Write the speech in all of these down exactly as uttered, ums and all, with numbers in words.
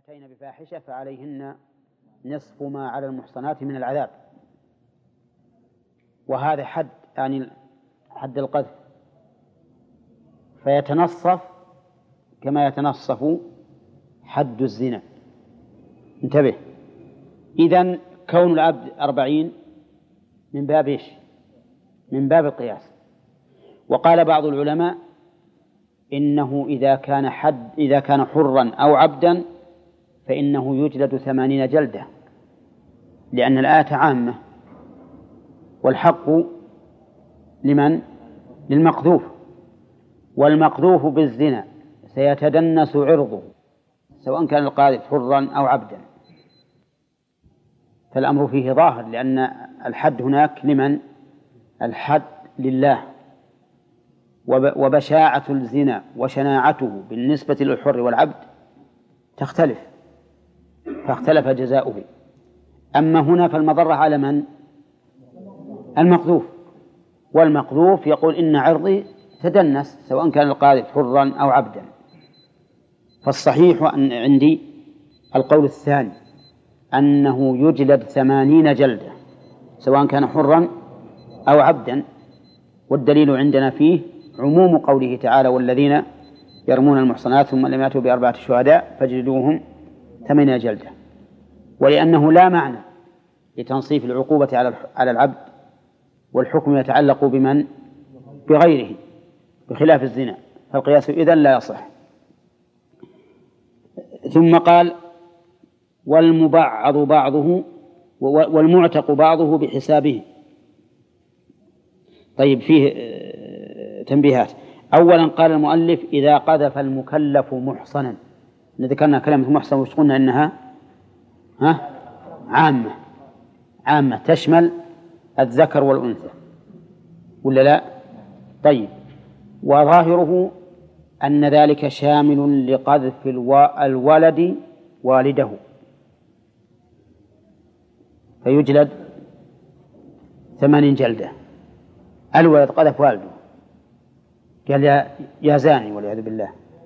أتين بفاحشة فعليهن نصف ما على المحصنات من العذاب، وهذا حد يعني حد القذف، فيتنصف كما يتنصف حد الزنا. انتبه، إذن كون العبد أربعين من باب إيش؟ من باب القياس. وقال بعض العلماء إنه إذا كان حد إذا كان حرا أو عبدا فإنه يجلد ثمانين جلدة، لأن الآية عامة، والحق لمن؟ للمقذوف، والمقذوف بالزنا سيتدنس عرضه سواء كان القاذف حرا أو عبدا، فالأمر فيه ظاهر، لأن الحد هناك لمن؟ الحد لله، وبشاعة الزنا وشناعته بالنسبة للحر والعبد تختلف، فاختلف جزاؤه. أما هنا فالمضرة على من؟ المقذوف، والمقذوف يقول إن عرضي تدنس سواء كان القاذف حرا أو عبدا. فالصحيح أن عندي القول الثاني أنه يجلد ثمانين جلدة سواء كان حرا أو عبدا، والدليل عندنا فيه عموم قوله تعالى: والذين يرمون المحصنات ثم لم يأتوا بأربعة شهداء فاجلدوهم ثمانين جلدة. ولأنه لا معنى لتنصيف العقوبة على العبد والحكم يتعلق بمن؟ بغيره، بخلاف الزنا، فالقياس إذن لا يصح. ثم قال: والمبعض بعضه والمعتق بعضه بحسابه. طيب، فيه تنبيهات. أولا قال المؤلف: إذا قذف المكلف محصنا. ذكرنا كلمة محصن وش قلنا إنها ها؟ عامة، عامة تشمل الذكر والأنثى، ولا لا؟ طيب، وظاهره أن ذلك شامل لقذف الولد والده، فيجلد ثمانين جلدة. الولد قذف والده، قال يا, يا زاني والعياذ بالله،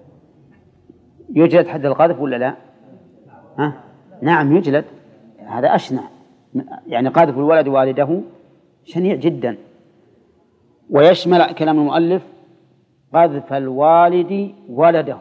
يجلد حد القذف ولا لا؟ ها؟ نعم يجلد، هذا أشنع، يعني قذف الولد والده شنيع جدا. ويشمل كلام المؤلف قذف الوالد ولده،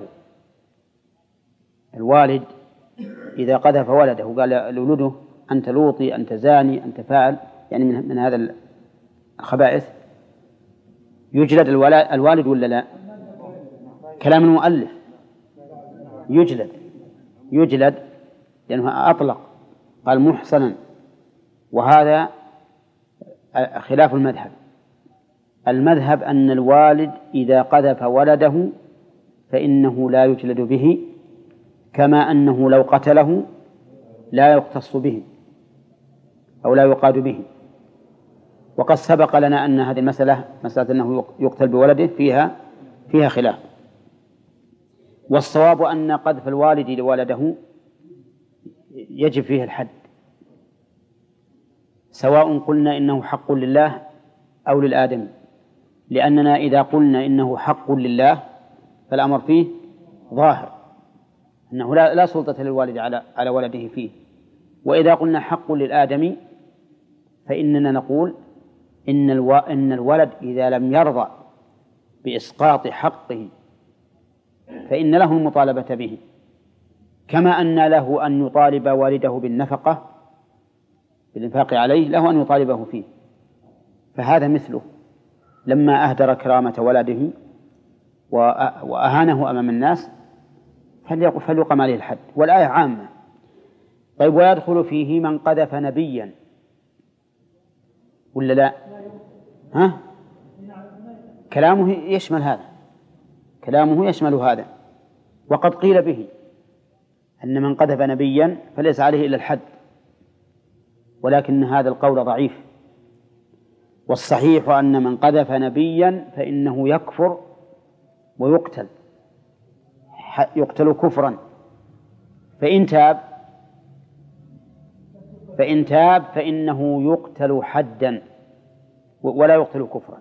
الوالد إذا قذف ولده قال لولده أنت لوطي، أنت زاني، أنت فاعل، يعني من, من هذا الخبائث، يجلد الوالد ولا لا؟ كلام المؤلف يجلد، يجلد لأنه أطلق، قال محصنا، وهذا خلاف المذهب. المذهب أن الوالد إذا قذف ولده فإنه لا يجلد به، كما أنه لو قتله لا يقتص به أو لا يقاد به. وقد سبق لنا أن هذه المسألة، مسألة أنه يقتل بولده، فيها فيها خلاف. والصواب أن قذف الوالد لولده يجب فيه الحد، سواء قلنا إنه حق لله أو للآدم، لأننا إذا قلنا إنه حق لله فالأمر فيه ظاهر أنه لا, لا سلطة للوالد على على ولده فيه. وإذا قلنا حق للآدم فإننا نقول إن, الو... إن الولد إذا لم يرضى بإسقاط حقه فإن له المطالبة به، كما أن له أن يطالب والده بالنفقة بالإنفاق عليه، له أن يطالبه فيه. فهذا مثله لما أهدر كرامة ولده وأهانه أمام الناس فليقم عليه الحد، والآية عامة. طيب، ويدخل فيه من قذف نبيا ولا لا؟ ها؟ كلامه يشمل هذا، كلامه يشمل هذا. وقد قيل به أن من قذف نبيا فليس عليه إلا الحد، ولكن هذا القول ضعيف. والصحيح أن من قذف نبيا فإنه يكفر ويقتل، يقتل كفرا، فإن تاب فإن تاب فإنه يقتل حدا ولا يقتل كفرا.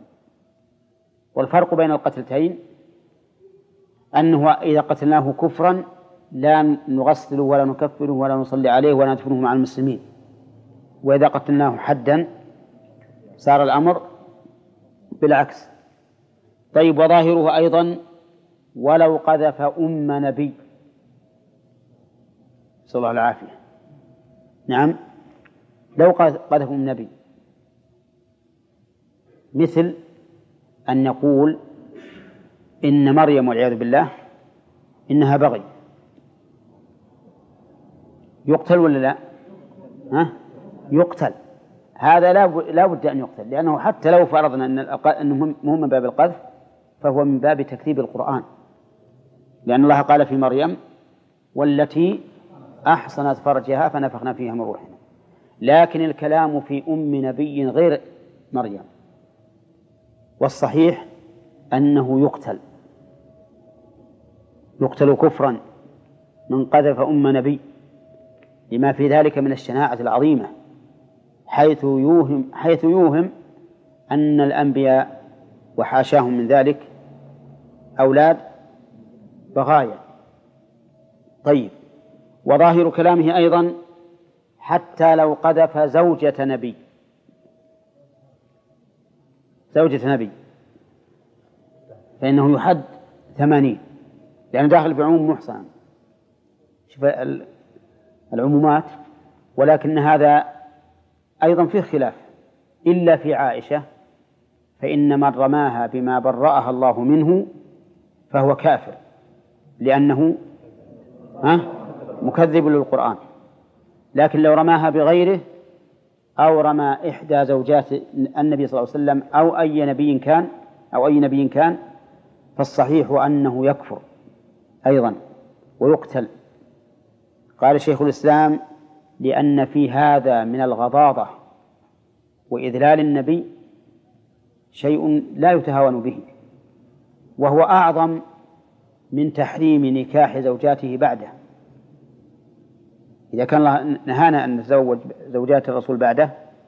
والفرق بين القتلتين أنه إذا قتلناه كفرا لا نغسله ولا نكفره ولا نصلي عليه ولا ندفنه مع المسلمين، وإذا قتلناه حدا صار الأمر بالعكس. طيب، وظاهره أيضا ولو قذف أم نبي، صلى الله العافية. نعم، لو قذف أم نبي، مثل أن يقول إن مريم والعياذ بالله إنها بغي، يقتل ولا لا؟ ها؟ يقتل. هذا لا بد أن يقتل، لأنه حتى لو فرضنا أنه مو من باب القذف فهو من باب تكذيب القرآن، لأن الله قال في مريم والتي أحصنت فرجها فنفخنا فيها من روحنا. لكن الكلام في أم نبي غير مريم، والصحيح أنه يقتل يقتل كفرا من قذف أم نبي، لما في ذلك من الشناعة العظيمة، حيث يوهم حيث يوهم أن الأنبياء وحاشاهم من ذلك أولاد بغايا. طيب، وظاهر كلامه أيضا حتى لو قذف زوجة نبي زوجة نبي فإنه يحد ثمانين، لأنه داخل في عموم محصن. شوف العمومات. ولكن هذا أيضا فيه خلاف، إلا في عائشة فإن من رماها بما برأها الله منه فهو كافر، لأنه ها مكذب للقرآن. لكن لو رماها بغيره أو رمى إحدى زوجات النبي صلى الله عليه وسلم أو أي نبي كان أو أي نبي كان فالصحيح أنه يكفر أيضا ويقتل. قال شيخ الإسلام: لأن في هذا من الغضاضة وإذلال النبي شيء لا يتهاون به، وهو أعظم من تحريم نكاح زوجاته بعده. إذا كان الله نهانا أن نتزوج زوجات الرسول بعده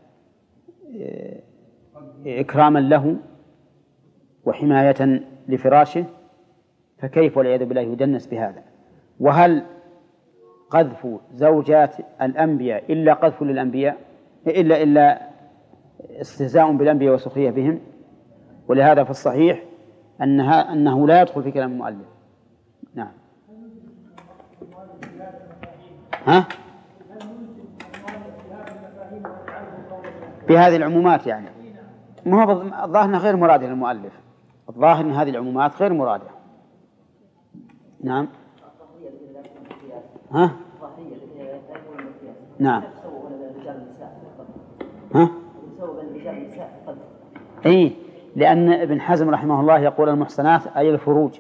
إكراما له وحماية لفراشه، فكيف والعياذ بالله يدنس بهذا؟ وهل قذف زوجات الأنبياء إلا قذف للأنبياء إلا إلا استهزاء بالأنبياء وسخرية بهم؟ ولهذا في الصحيح أنها أنه لا يدخل في كلام المؤلف. نعم. ها؟ بهذه العمومات يعني ما هو الظاهر غير مرادة للمؤلف، الظاهر أن هذه العمومات غير مرادة. نعم. ها؟ نعم. ها؟ إيه، لأن ابن حزم رحمه الله يقول المحصنات أي الفروج،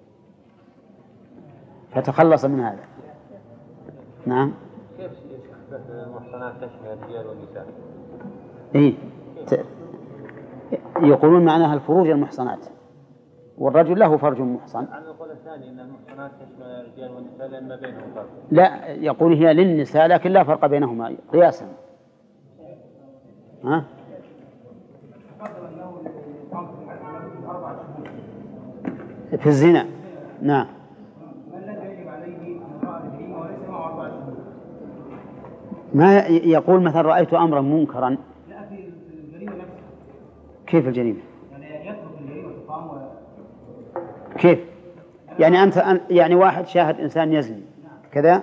فتخلص من هذا. نعم. كيف المحصنات تشمل الرجال والنساء؟ إيه، يقولون معناها الفروج المحصنات، والرجل له فرج محصن. عن القول الثاني أن المحصنات تشمل الرجال والنساء لأن ما بينهم فرق. لا، يقول هي للنساء لكن لا فرق بينهما قياسا. ها؟ في الزنا. نعم. ما يقول مثلا رأيت أمرا منكرا. كيف الجريمة؟ كيف؟ يعني أنت يعني واحد شاهد إنسان يزني كذا،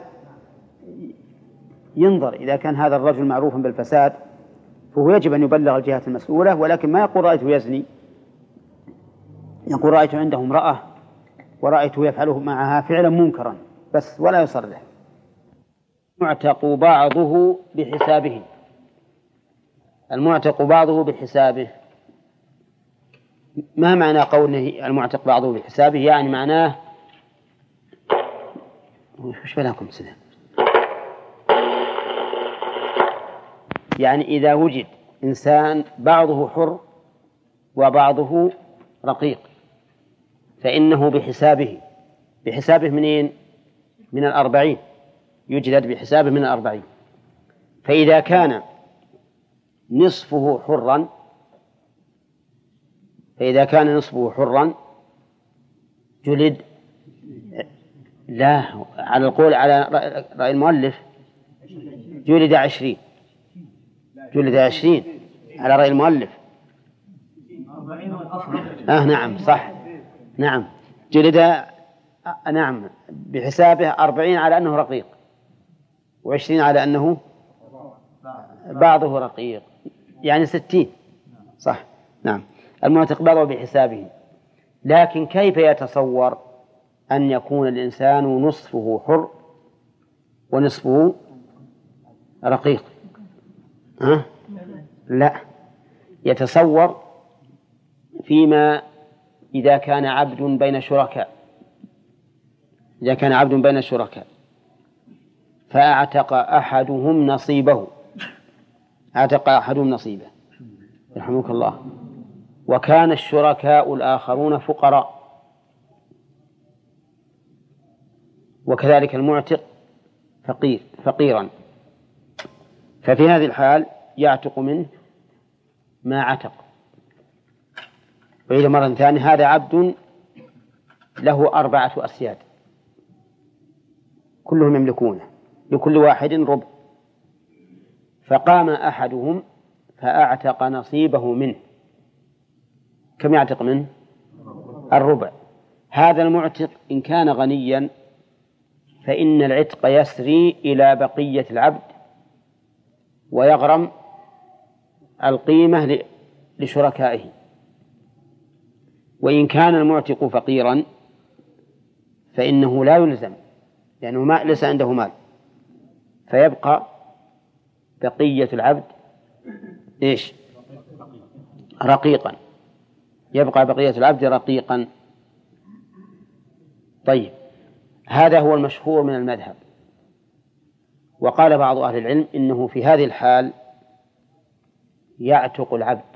ينظر إذا كان هذا الرجل معروفا بالفساد فهو يجب أن يبلغ الجهات المسؤولة، ولكن ما يقول رأيته يزني، يقول رأيته عنده امرأة ورأيته يفعله معها فعلا منكرا بس، ولا يصرح. المعتق بعضه بحسابه. المعتق بعضه بحسابه، ما معنى قوله المعتق بعضه بحسابه؟ يعني معناه وش بلاكم سنة؟ يعني إذا وجد إنسان بعضه حر وبعضه رقيق فإنه بحسابه. بحسابه منين؟ من الأربعين، يجلد بحسابه من الأربعين. فإذا كان نصفه حرا فإذا كان نصفه حرا جلد لا، على القول على رأي المؤلف جلد عشرين، جلد عشرين على رأي المؤلف. آه نعم صح، نعم جلد آه نعم بحسابه أربعين على أنه رقيق، وعشرين على أنه بعضه رقيق، يعني ستين صح. نعم المعتق بعضه بحسابه. لكن كيف يتصور أن يكون الإنسان نصفه حر ونصفه رقيق؟ أه؟ لا، يتصور فيما إذا كان عبد بين شركاء، إذا كان عبد بين شركاء فأعتق أحدهم نصيبه، أعتق أحدهم نصيبه رحمك الله، وكان الشركاء الآخرون فقراء، وكذلك المعتق فقير فقيرا، ففي هذه الحال يعتق منه ما عتق. وإذا مرة ثانية هذا عبد له أربعة أسياد كلهم يملكونه، لكل واحد ربع، فقام أحدهم فأعتق نصيبه منه. كم يعتق منه؟ الربع. هذا المعتق إن كان غنيا فإن العتق يسري إلى بقية العبد ويغرم القيمة لشركائه. وإن كان المعتق فقيرا فإنه لا يلزم، لأنه ما ليس عنده مال، فيبقى بقية العبد إيش؟ رقيقا، يبقى بقية العبد رقيقا. طيب هذا هو المشهور من المذهب. وقال بعض أهل العلم إنه في هذه الحال يعتق العبد،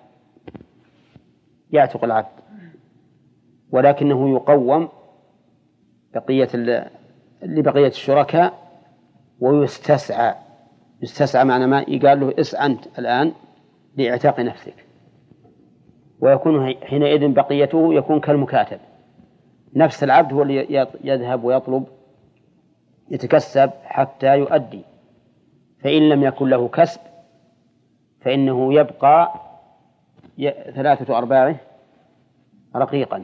يعتق العبد ولكنه يقوم بقية لبقية الشركاء ويستسعى. يستسعى معنى ما يقال له اسعى أنت الآن لإعتاق نفسك، ويكون حينئذ بقيته يكون كالمكاتب، نفس العبد هو اللي يذهب ويطلب يتكسب حتى يؤدي، فإن لم يكن له كسب فإنه يبقى ثلاثة أرباعه رقيقا.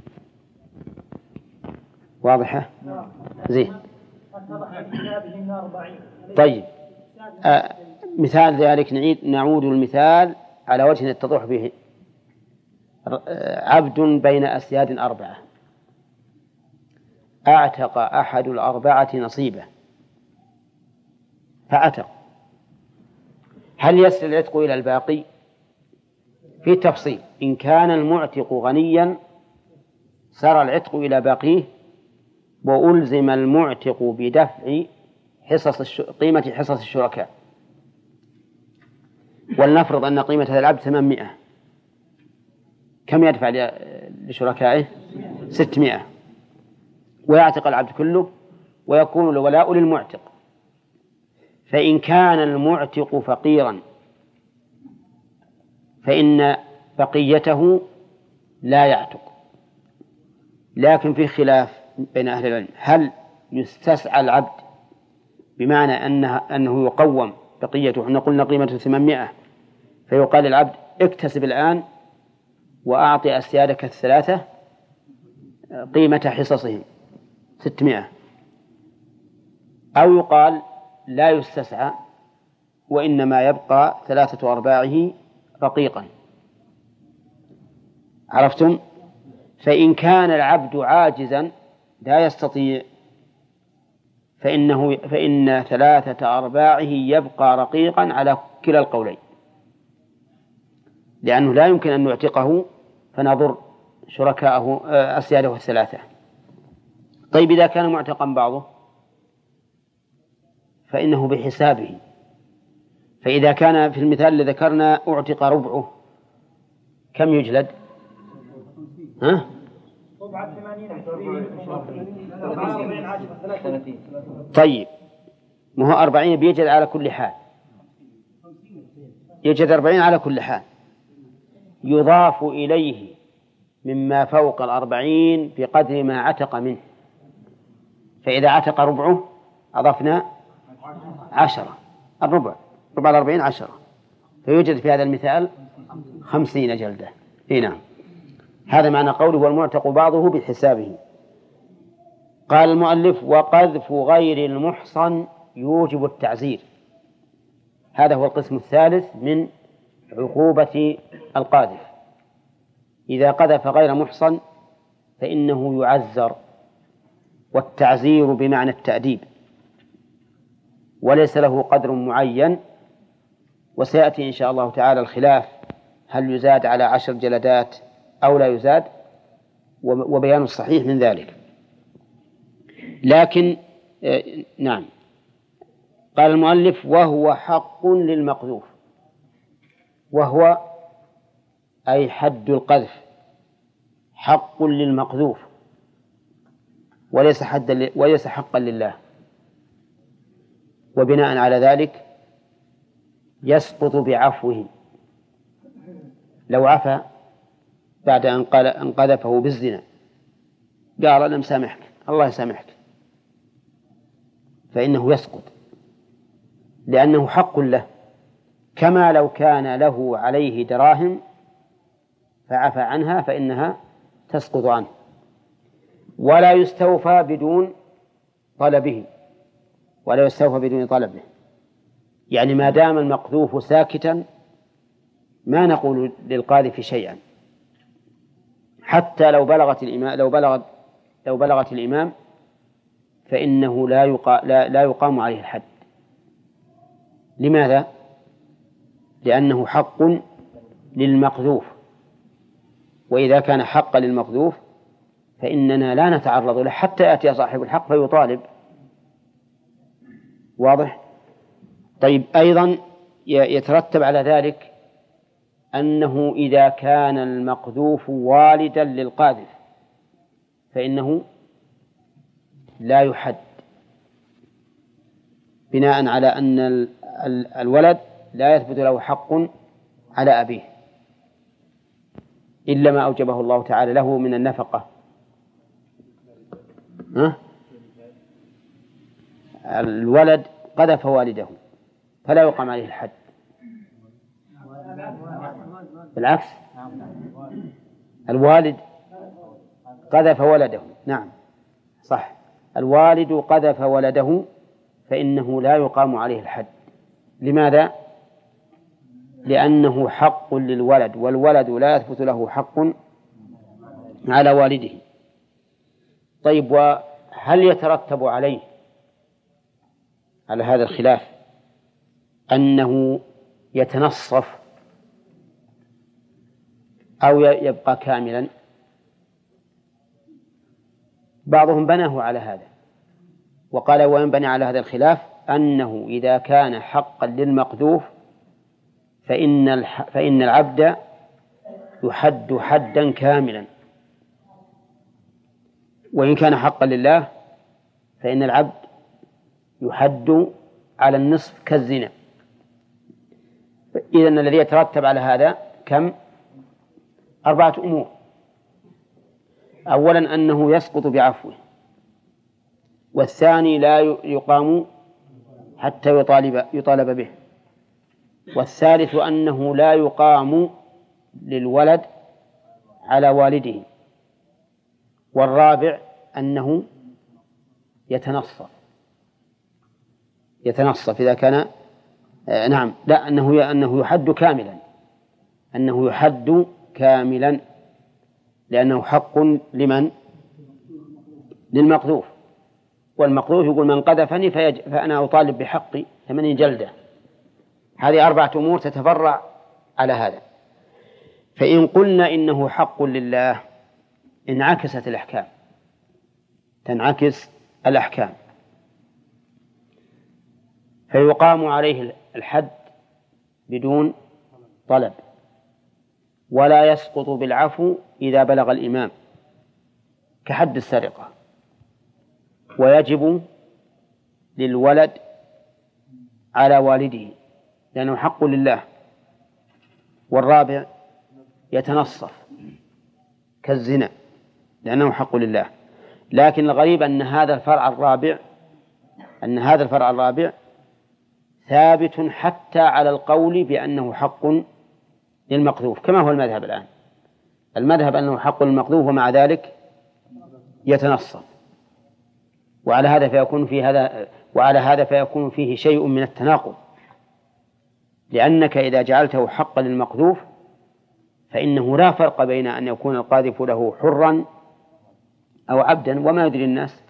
واضحة؟ زين. طيب آه مثال ذلك نعيد نعود المثال على وجه يتضح به. عبد بين أسياد أربعة، أعتق أحد الأربعة نصيبه فأعتق، هل يسري العتق إلى الباقي؟ في تفصيل. إن كان المعتق غنيا سار العتق إلى باقيه، وألزم المعتق بدفع حصص الش... قيمة حصص الشركاء. ولنفرض أن قيمة هذا العبد ثمانمائة، كم يدفع لشركائه؟ ستمائة، ويعتق العبد كله ويكون الولاء للمعتق. فإن كان المعتق فقيرا فإن بقيته لا يعتق، لكن في خلاف بين أهل العلم هل يستسعى العبد بمعنى أنه, أنه يقوم بقيته. احنا قلنا قيمته ثمانمائة، فيقال للعبد اكتسب الآن وأعطي أسيادك الثلاثة قيمة حصصهم ستمائة، أو يقال لا يستسعى وإنما يبقى ثلاثة أرباعه رقيقا. عرفتم؟ فإن كان العبد عاجزا لا يستطيع فإنه فإن ثلاثة أرباعه يبقى رقيقا على كلا القولين، لأنه لا يمكن أن نعتقه فنضر شركاءه أسياده الثلاثة. طيب إذا كان معتقا بعضه فإنه بحسابه. فإذا كان في المثال الذي ذكرنا أعتق ربعه كم يجلد؟ ها؟ طيب ما هو أربعين بيجد على كل حال، يجد أربعين على كل حال، يضاف إليه مما فوق الأربعين بقدر ما عتق منه. فإذا عتق ربعه أضفنا عشرة، الربع ربع الأربعين عشرة، فيوجد في هذا المثال خمسين جلدة. إيه نعم، هذا معنى قوله والمعتق بعضه بحسابه. قال المؤلف وقذف غير المحصن يوجب التعزير. هذا هو القسم الثالث من عقوبة القاذف. إذا قذف غير محصن فإنه يعزر، والتعزير بمعنى التأديب، وليس له قدر معين، وسيأتي إن شاء الله تعالى الخلاف هل يزاد على عشر جلدات أو لا يزاد، وبيان الصحيح من ذلك. لكن نعم، قال المؤلف وهو حق للمقذوف، وهو أي حد القذف حق للمقذوف وليس حدا وليس حقا لله، وبناء على ذلك يسقط بعفوه. لو عفى بعد أن قذفه بالزنا قال أنا مسامحك الله يسامحك، فإنه يسقط لأنه حق له، كما لو كان له عليه دراهم فعفى عنها فإنها تسقط عنه. ولا يستوفى بدون طلبه، ولا يستوفى بدون طلبه، يعني ما دام المقذوف ساكتا ما نقول للقاذف شيئا، حتى لو بلغت الإمام لو بلغت لو بلغت الإمام فإنه لا يقا لا, لا يقام عليه الحد. لماذا؟ لأنه حق للمقذوف، وإذا كان حقا للمقذوف فإننا لا نتعرض له حتى يأتي صاحب الحق فيطالب. واضح؟ طيب، أيضا يترتب على ذلك أنه إذا كان المقذوف والدا للقاذف فإنه لا يحد، بناء على أن الولد لا يثبت له حق على أبيه إلا ما أوجبه الله تعالى له من النفقة. ها؟ الولد قذف والده فلا يقام عليه الحد، بالعكس الوالد قذف ولده. نعم صح، الوالد قذف ولده فإنه لا يقام عليه الحد. لماذا؟ لأنه حق للولد، والولد لا يثبت له حق على والده. طيب، وهل يترتب عليه على هذا الخلاف أنه يتنصف أو يبقى كاملا؟ بعضهم بناه على هذا وقال وينبني على هذا الخلاف أنه إذا كان حقا للمقذوف فإن فإن العبد يحد حدا كاملا، وإن كان حقا لله فإن العبد يحد على النصف كالزنا. إذن الذي يترتب على هذا كم؟ أربعة أمور. أولا أنه يسقط بعفوه، والثاني لا يقام حتى يطالب, يطالب به، والثالث أنه لا يقام للولد على والده، والرابع أنه يتنصف يتنصف إذا كان آه نعم لا أنه أنه يحد كاملا أنه يحد كاملا لأنه حق لمن؟ للمقذوف، والمقذوف يقول من قذفني فيج... فأنا أطالب بحقي ثمانين جلدة. هذه أربعة أمور تتفرع على هذا. فإن قلنا إنه حق لله انعكست الأحكام، تنعكس الأحكام، فيقام عليه الحد بدون طلب، ولا يسقط بالعفو إذا بلغ الإمام كحد السرقة، ويجب للولد على والده لأنه حق لله. والرابع يتنصف كالزنا لأنه حق لله. لكن الغريب أن هذا الفرع الرابع أن هذا الفرع الرابع ثابت حتى على القول بأنه حق للمقذوف، كما هو المذهب الآن. المذهب أنه حق للمقذوف ومع ذلك يتنصف، وعلى هذا فيكون في هذا وعلى هذا فيكون فيه شيء من التناقض، لأنك إذا جعلته حقا للمقذوف فإنه لا فرق بين أن يكون القاذف له حرا أو عبدا، وما يدري الناس.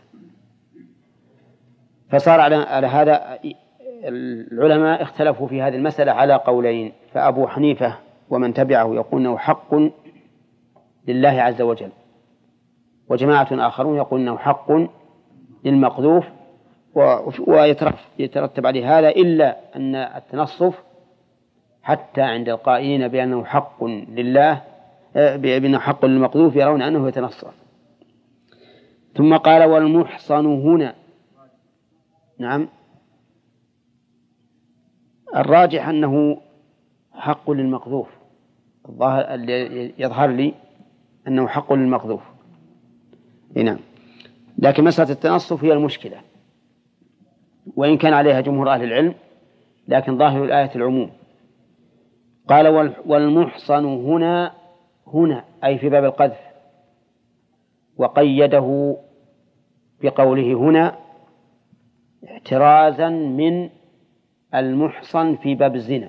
فصار على هذا العلماء اختلفوا في هذه المسألة على قولين، فأبو حنيفة ومن تبعه يقول أنه حق لله عز وجل، وجماعة آخرون يقول أنه حق للمقذوف، ويترتب عليه هذا إلا أن التنصف حتى عند القائلين بأنه حق لله بأنه حق للمقذوف يرون أنه يتنصف. ثم قال والمحصن هنا. نعم، الراجح أنه حق للمقذوف، الظاهر يظهر لي أنه حق للمقذوف. نعم، لكن مسألة التنصف هي المشكلة، وإن كان عليها جمهور أهل العلم، لكن ظاهر الآية العموم. قال والمحصن هنا هنا أي في باب القذف، وقيده بقوله هنا احترازا من المحصن في باب الزنا.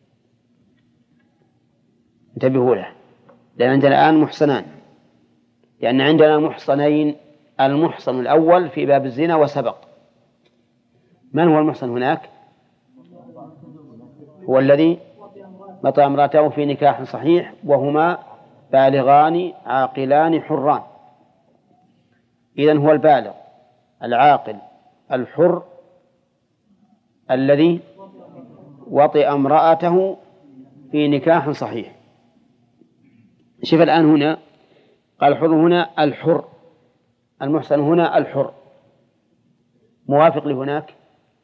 انتبهوا له، لأن عندنا الآن محصنان، لأن عندنا محصنين، المحصن الأول في باب الزنا وسبق. من هو المحصن هناك؟ هو الذي مطأ امرأته في نكاح صحيح وهما بالغان عاقلان حران. إذن هو البالغ العاقل الحر الذي وطئ امرأته في نكاح صحيح. شوف الآن هنا قال الحر هنا الحر، المحصن هنا الحر، موافق لهناك؟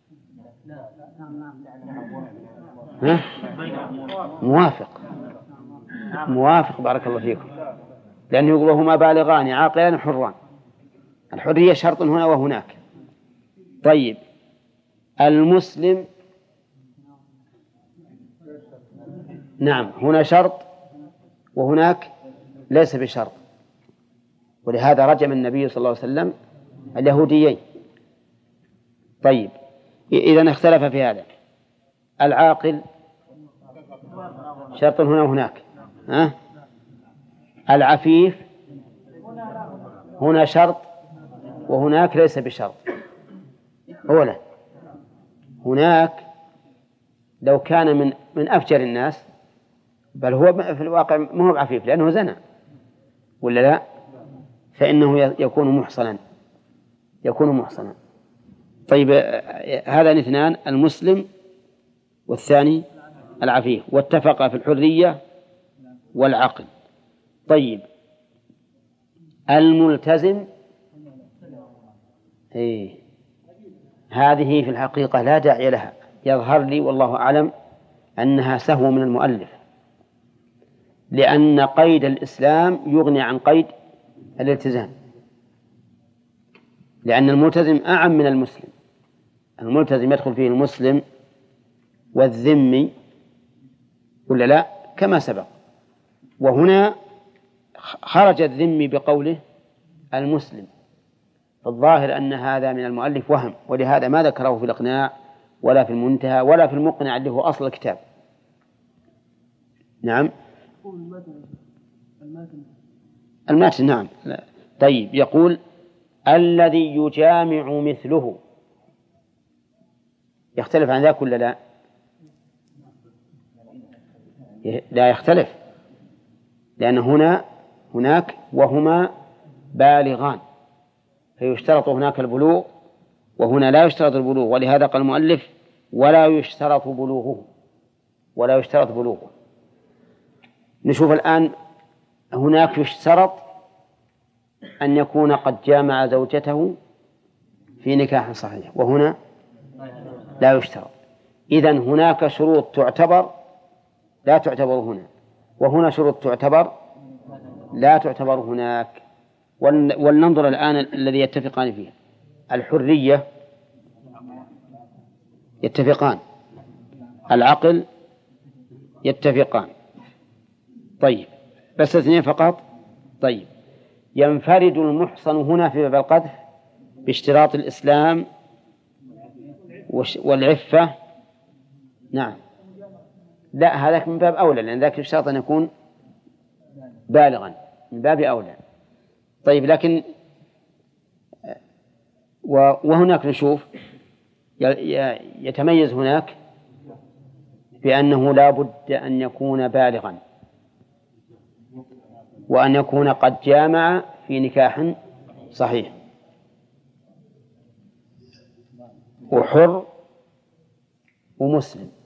ها؟ موافق موافق بارك الله فيكم، لأنه يقول هما بالغان عاقلان حران، الحرية شرط هنا وهناك. طيب المسلم، نعم هنا شرط وهناك ليس بشرط، ولهذا رجم النبي صلى الله عليه وسلم اليهوديين. طيب إذن اختلف في هذا. العاقل شرط هنا وهناك، ها؟ العفيف هنا شرط وهناك ليس بشرط. أولا هناك لو كان من من أفجر الناس، بل هو في الواقع ما هو عفيف لأنه زنى ولا لا، فإنه يكون محصنا يكون محصنا. طيب هذا اثنان، المسلم والثاني العفيف، واتفق في الحرية والعقل. طيب الملتزم، إيه هذه في الحقيقة لا داعي لها، يظهر لي والله أعلم أنها سهو من المؤلف، لأن قيد الإسلام يغني عن قيد الالتزام، لأن الملتزم أعم من المسلم. الملتزم يدخل فيه المسلم والذمي ولا لا كما سبق، وهنا خرج الذمي بقوله المسلم، فالظاهر أن هذا من المؤلف وهم، ولهذا ما ذكره في الإقناع ولا في المنتهى ولا في المقنع اللي هو أصل الكتاب. نعم الماتن، نعم. طيب يقول الذي يجامع مثله، يختلف عن ذاك ولا لا؟ لا يختلف، لأن هنا هناك وهما بالغان، فيشترط هناك البلوغ وهنا لا يشترط البلوغ، ولهذا قال المؤلف ولا يشترط بلوغه ولا يشترط بلوغه. نشوف الآن هناك يشترط أن يكون قد جامع زوجته في نكاح صحيح، وهنا لا يشترط. إذن هناك شروط تعتبر لا تعتبر هنا، وهنا شروط تعتبر لا تعتبر هناك. ولننظر الآن الذي يتفقان فيه. الحرية يتفقان، العقل يتفقان. طيب بس اثنين فقط. طيب ينفرد المحصن هنا في باب القذف باشتراط الإسلام والعفة. نعم لا، هذاك من باب أولى، لأن ذاك الشرط أن يكون بالغا، من باب أولى. طيب لكن وهناك نشوف يتميز هناك بأنه لا بد أن يكون بالغا، وأن يكون قد جامع في نكاح صحيح، وحر ومسلم.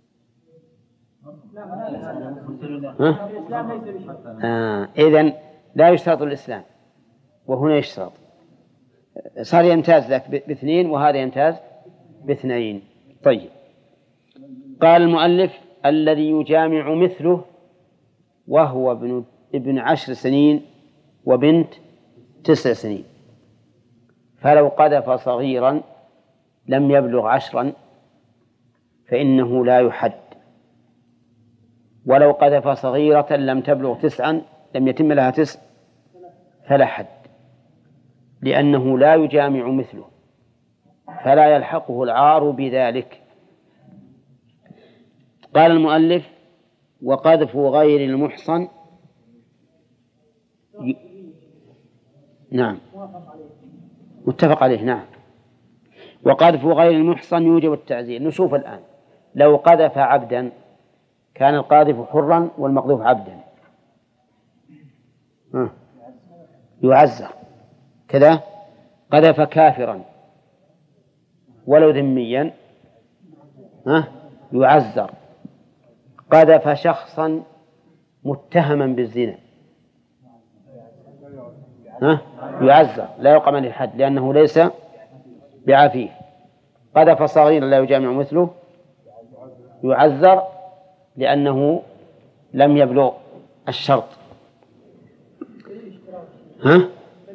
آه. إذن لا يشترط الإسلام، وهنا يشترط. صار يمتاز لك باثنين وهذا يمتاز باثنين. طيب قال المؤلف الذي يجامع مثله وهو ابن, ابن عشر سنين وبنت تسع سنين، فلو قذف صغيرا لم يبلغ عشرا فإنه لا يحد، ولو قذف صغيرة لم تبلغ تسعا لم يتم لها تسع فلا حد، لأنه لا يجامع مثله فلا يلحقه العار بذلك. قال المؤلف وقذف غير المحصن ي... نعم متفق عليه. نعم وقذف غير المحصن يوجب التعزير. نشوف الآن لو قذف عبدا كان القاذف حرا والمقذوف عبدا يعزر كذا. قذف كافرا ولو ذميا يعزر. قذف شخصا متهما بالزنا يعزر لا يقام عليه الحد لأنه ليس بعفيف. قذف صغيرا لا يجامع مثله يعزر لأنه لم يبلغ الشرط. ها؟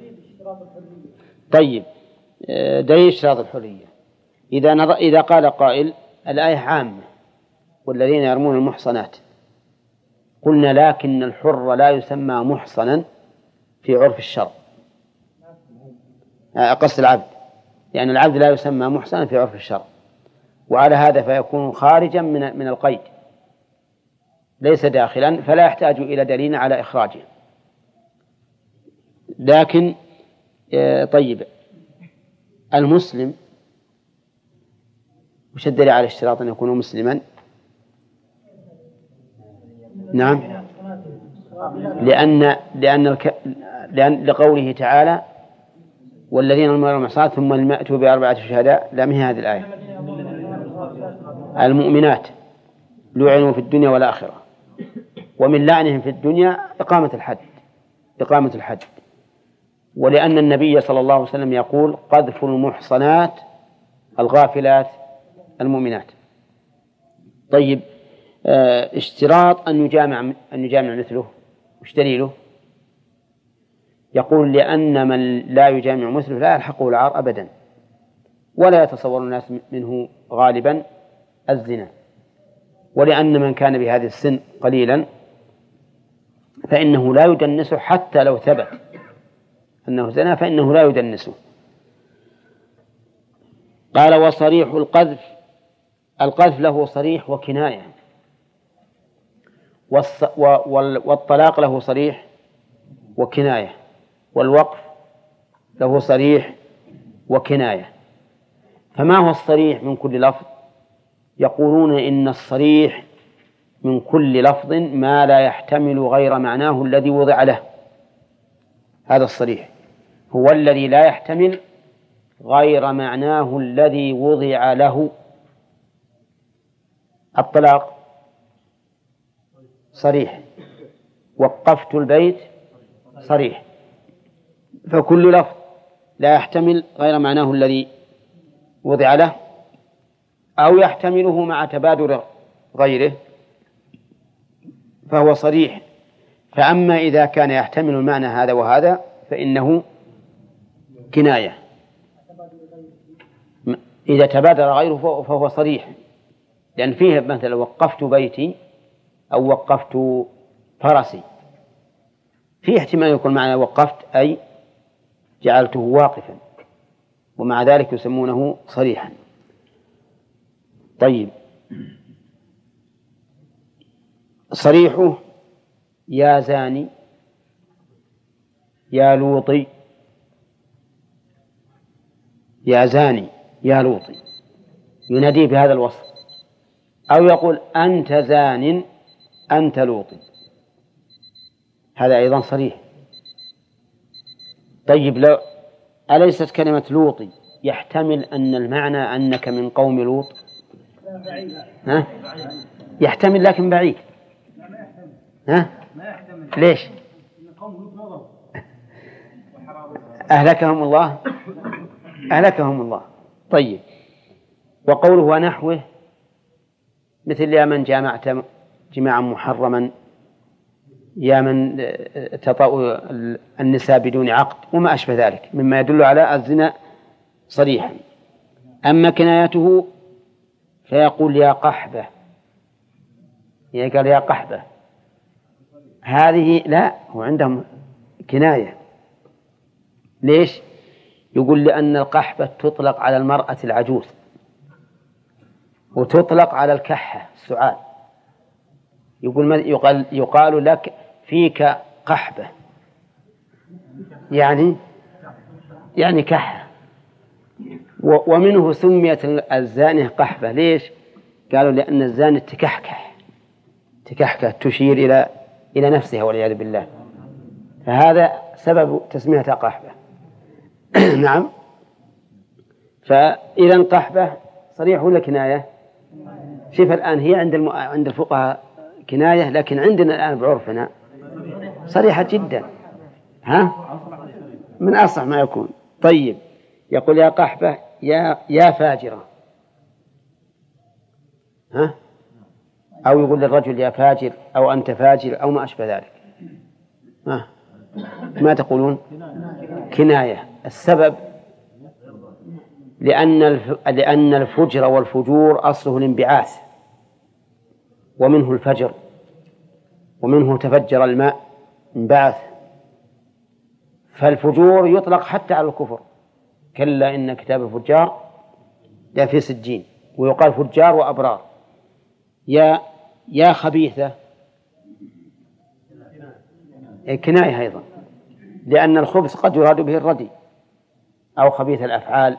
طيب دليل اشتراط الحرية. إذا نظر إذا قال قائل الآية عامة والذين يرمون المحصنات، قلنا لكن الحر لا يسمى محصنا في عرف الشرع، قصد العبد، لأن يعني العبد لا يسمى محصنا في عرف الشرع، وعلى هذا فيكون خارجا من من القيد ليس داخلا، فلا يحتاج إلى دليل على إخراجه. لكن طيب المسلم وش الدليل على اشتراط أن يكون مسلما؟ نعم لأن لأن, الك... لأن لقوله تعالى والذين هم المحصنات ثم لم يأتوا بأربعة شهداء. لا من هذه الآية. المؤمنات لعنوا في الدنيا والآخرة، ومن لعنهم في الدنيا إقامة الحد إقامة الحد ولأن النبي صلى الله عليه وسلم يقول قذف المحصنات الغافلات المؤمنات. طيب اه اشتراط أن يجامع أن يجامع مثله وش دليله؟ يقول لأن من لا يجامع مثله لا يلحقه العار أبدا، ولا يتصور الناس منه غالبا الزنا، ولأن من كان بهذه السن قليلا فإنه لا يدنسه حتى لو ثبت أنه زنا فإنه لا يدنسه. قال وصريح القذف، القذف له صريح وكناية، والطلاق له صريح وكناية، والوقف له صريح وكناية. فما هو الصريح من كل لفظ؟ يقولون إن الصريح من كل لفظ ما لا يحتمل غير معناه الذي وضع له. هذا الصريح هو الذي لا يحتمل غير معناه الذي وضع له. الطلاق صريح، وقفت البيت صريح، فكل لفظ لا يحتمل غير معناه الذي وضع له أو يحتمله مع تبادر غيره فهو صريح. فأما إذا كان يحتمل المعنى هذا وهذا فإنه كناية. إذا تبادر غيره فهو صريح، لأن فيه مثلا وقفت بيتي أو وقفت فرسي، فيه احتمال يكون معنى وقفت أي جعلته واقفا، ومع ذلك يسمونه صريحا. طيب، صريحه يا زاني، يا لوطي، يا زاني، يا لوطي، يناديه بهذا الوصف، أو يقول أنت زان، أنت لوطي، هذا أيضا صريح. طيب، لو أليست كلمة لوطي يحتمل أن المعنى أنك من قوم لوط؟ ها؟ يحتمل لكن بعيد. ها؟ ليش؟ أهلكهم الله، أهلكهم الله. طيب، وقوله ونحوه مثل يا من جامعت جماعا محرما، يا من تطأ النساء بدون عقد، وما أشبه ذلك مما يدل على الزنا صريحا. أما كنايته فيقول يا قحبة، يقول يا قحبة، هذه لا، هو عندهم كناية. ليش؟ يقول لأن القحبة تطلق على المرأة العجوز، وتطلق على الكحة السعال. يقول يقال, يقال لك فيك قحبة، يعني يعني كحة. ومنه سميت الزانية قحبة. ليش؟ قالوا لأن الزانية تكحكح تكحكح تشير إلى إلى نفسها والعياذ بالله، فهذا سبب تسميتها قحبة. نعم. فإذا قحبة صريح ولا كناية؟ شوف الآن هي عند الم... عند الفقهاء كناية، لكن عندنا الآن بعرفنا صريحة جدا، ها؟ من أصح ما يكون. طيب، يقول يا قحبة يا يا فاجرة، ها؟ أو يقول للرجل يا فاجر، أو أنت فاجر، أو ما أشبه ذلك. ها؟ ما تقولون؟ كناية. السبب لأن الف... لأن الفجر والفجور أصله الانبعاث، ومنه الفجر، ومنه تفجر الماء انبعث. فالفجور يطلق حتى على الكفر، كلا إن كتاب الفجار لفي سجين، ويقال فجار وأبرار. يا يا خبيثة كناية أيضا، لأن الخبث قد يراد به الردي أو خبيث الأفعال.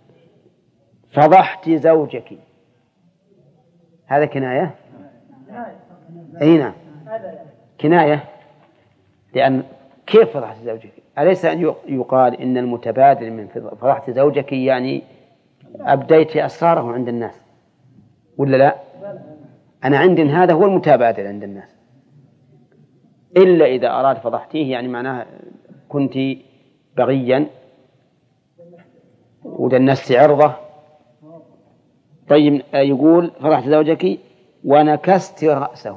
فضحت زوجك، هذا كناية. أي نعم، كناية. لأن كيف فضحت زوجك؟ أليس أن يقال إن المتبادل من فضحت زوجك يعني أبديت أسراره عند الناس، ولا لا؟ أنا عندي هذا هو المتبادل عند الناس، إلا إذا أراد فضحتيه يعني معناه كنت بغيا ودنست عرضه. طيب، يقول فضحت زوجك ونكست رأسه.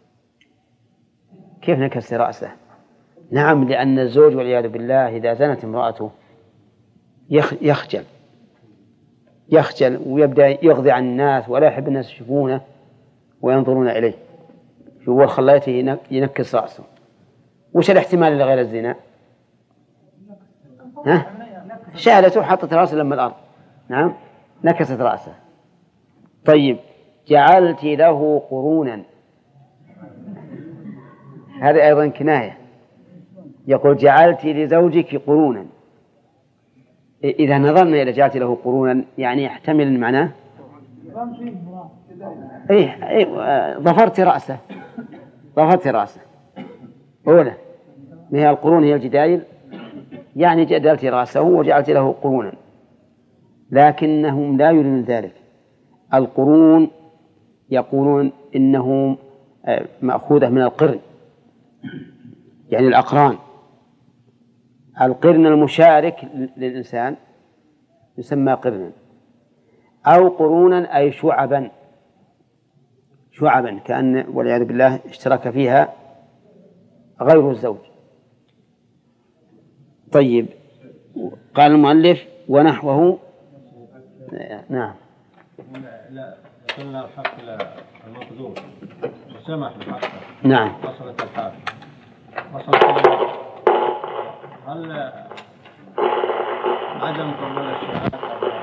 كيف نكست رأسه؟ نعم، لأن الزوج والعياذ بالله إذا زنت امرأته يخجل يخجل ويبدأ يغضي عن الناس، ولا يحب الناس يشوفونه وينظرون إليه. هو خليته ينكس رأسه. وش الاحتمال لغير الزنا؟ ها؟ شالته وحطت رأسه لما الأرض. نعم، نكست رأسه. طيب، جعلت له قرونا، هذا أيضا كناية. يقول جعلت لزوجك قرونا. إذا نظرنا إلى جعلت له قرونا يعني يحتمل المعنى إيه إيه ضفرت رأسه ضفرت رأسه أولا، ما هي القرون؟ هي الجدايل، يعني جدلت رأسه وجعلت له قرونا، لكنهم لا يريدون ذلك. القرون يقولون إنه مأخوذة من القرن، يعني الأقران. القرن المشارك للإنسان يسمى قرنا، أو قرونا أي شعبا شعبا كأن والعياذ بالله اشترك فيها غير الزوج. طيب، قال المؤلف ونحوه. نعم. لا قلنا الحق المقدور سمح بحقه. نعم. وصلت الحال وصلت. هل عدم قبول الشهادة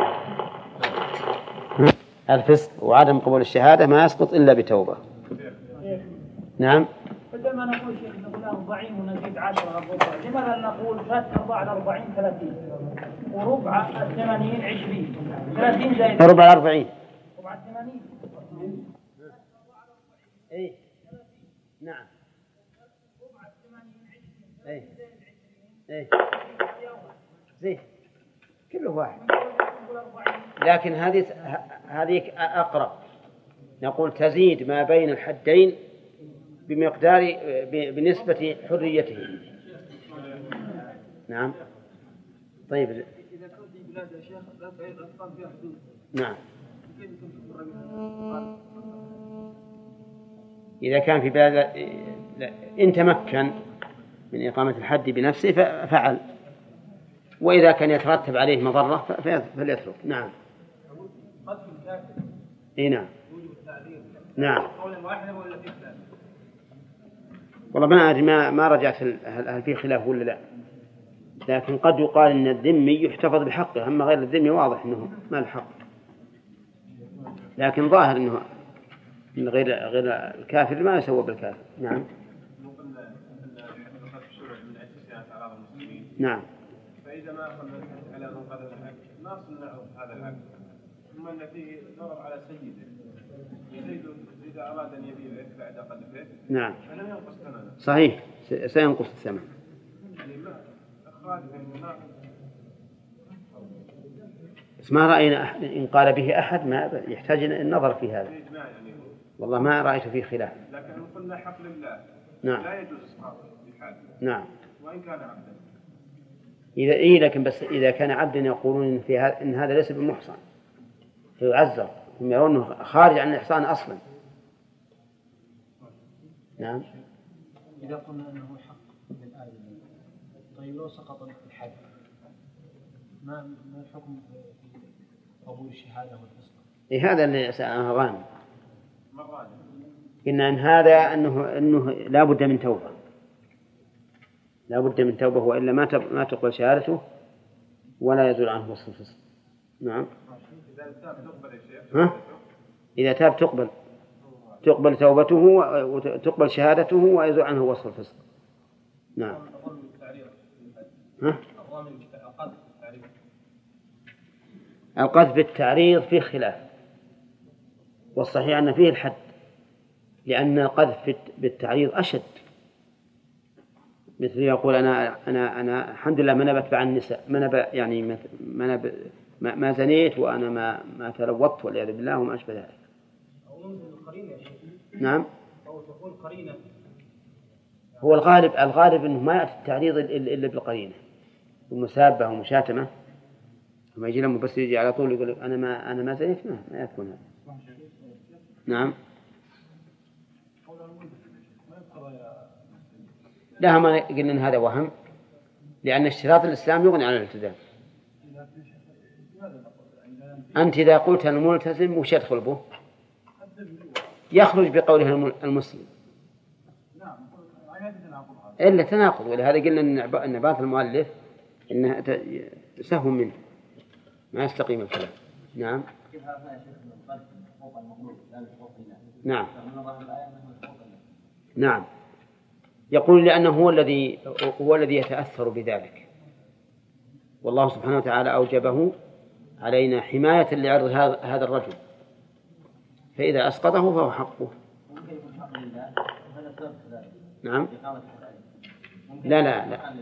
الفسق وعدم قبول الشهادة ما يسقط إلا بتوبة. نعم. عندما نقول شيخ نقول أربعين ونزيد عشرة ربع، لماذا نقول فات أربعة الأربعين ثلاثين وربع الثمانين عشرين ثلاثين زائد ربع الأربعين ربع الثمانين؟ إيه نعم. إيه إيه زين كله واحد، لكن هذه هذه أقرب. نقول تزيد ما بين الحدين بمقدار بنسبة حريته. نعم. طيب إذا كنت في بلاد يا شيخ لا تعيد الأطفال فيها حدود. نعم. كيف يكون الرجل؟ إذا كان في بلاد إن تمكن من إقامة الحد بنفسه ففعل، وإذا كان يترتب عليه مضرة فليترك. نعم. إيه نعم. نعم. والله ما أدري، ما ما رجعت هل في خلاف ولا لا، لكن قد يقال إن الذمي يحتفظ بحقه، أما غير الذمي واضح إنه ما الحق، لكن ظاهر إنه إن غير غير الكافر ما يسوى بالكافر. نعم. نعم. فإذا ما أخذنا على منقذ العبد ما صنعوا هذا العبد، ثم أن فيه ضرر على سيده، زيد إذا أراد أن يبيعه بعد قذفه نعم فلم ينقص ثمنه. صحيح، سينقص الثمن. يعني ما أخراج ما بس ما رأينا أحد إن قال به أحد ما يحتاج النظر في هذا. والله ما رأيت فيه خلاف. لكن قلنا حق لله. نعم. لا يجوز إسقاطه بحال. نعم. وإن كان عبدا. إذا إيه لكن بس إذا كان عبدا يقولون إن في هذا إن هذا ليس بمحصن فيعذر، هم يرونه خارج عن الإحصان أصلا. نعم. إذا قلنا أنه حق بالآية، طيب لو سقط الحد ما ما الحكم في قبول الشهادة والفسق؟ إيه هذا اللي سألنا غانم. إن أن هذا أنه أنه لا بد من توبة، لا بد من توبة، وإلا ما ما تقبل شهادته ولا يزول عنه وصف الفسق. نعم. ها؟ إذا تاب تقبل تقبل توبته وتقبل شهادته ويزول عنه وصف الفسق. نعم. ها؟ القذف بالتعريض فيه خلاف، والصحيح أن فيه الحد، لأن القذف بالتعريض أشد. مثل يقول أنا أنا أنا الحمد لله ما أنا بتبع النساء، ما أنا يعني ما أنا ما, ما زنيت وأنا ما ما تلوثت والعياذ بالله وما أشبه ذلك. نعم. أو تكون قرينة. هو الغالب الغالب إنه ما يأتي التعريض إلا بالقرينة، ومسابة ومشاتمة. لما يجي لما بس يجي على طول يقول أنا ما أنا ما زنيت، ما ما يكون هذا. نعم. لا، ما قلنا إن هذا وهم، لأن اشتراط الإسلام يغني عن الالتزام. أنت إذا قلت الملتزم وش يدخل به؟ يخرج بقوله المسلم. إلا تناقض، ولهذا قلنا أن نبات المؤلف إنها سهو منه ما يستقيم الكلام. نعم. نعم. نعم. يقول لأنه هو الذي هو الذي يتأثر بذلك، والله سبحانه وتعالى أوجبه علينا حماية لعرض هذا الرجل، فإذا أسقطه فهو حقه. نعم. لا لا لا,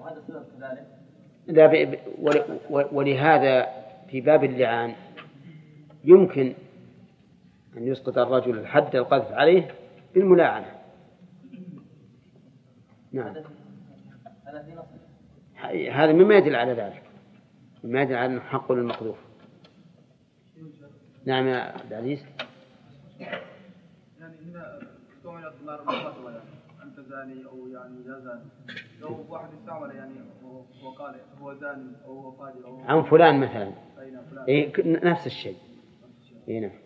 لا ب... ولهذا في باب اللعان يمكن أن يسقط الرجل الحد القذف عليه بالملاعنة. نعم. هذا مما يدل على ذلك، مما يدل على أنه حق للمقذوف. نعم يا عبد العزيز. يعني هنا استعملت الله أنت زاني أو يعني لا زاني، لو واحد استعمل يعني وقال هو زاني أو هو فاجر أو عن فلان مثلا، أين فلان إيه نفس الشيء. إيه نعم.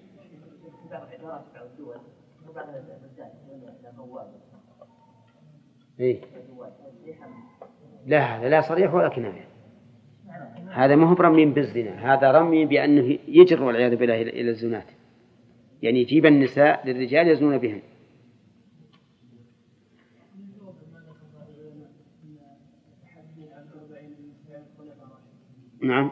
إيه؟ لا هذا لا صريح ولا كناية، هذا ما هو رمي بالزنا، هذا رمي بأنه يجر والعياذ بالله إلى الزنات، يعني يجيب النساء للرجال يزنون بهم. نعم.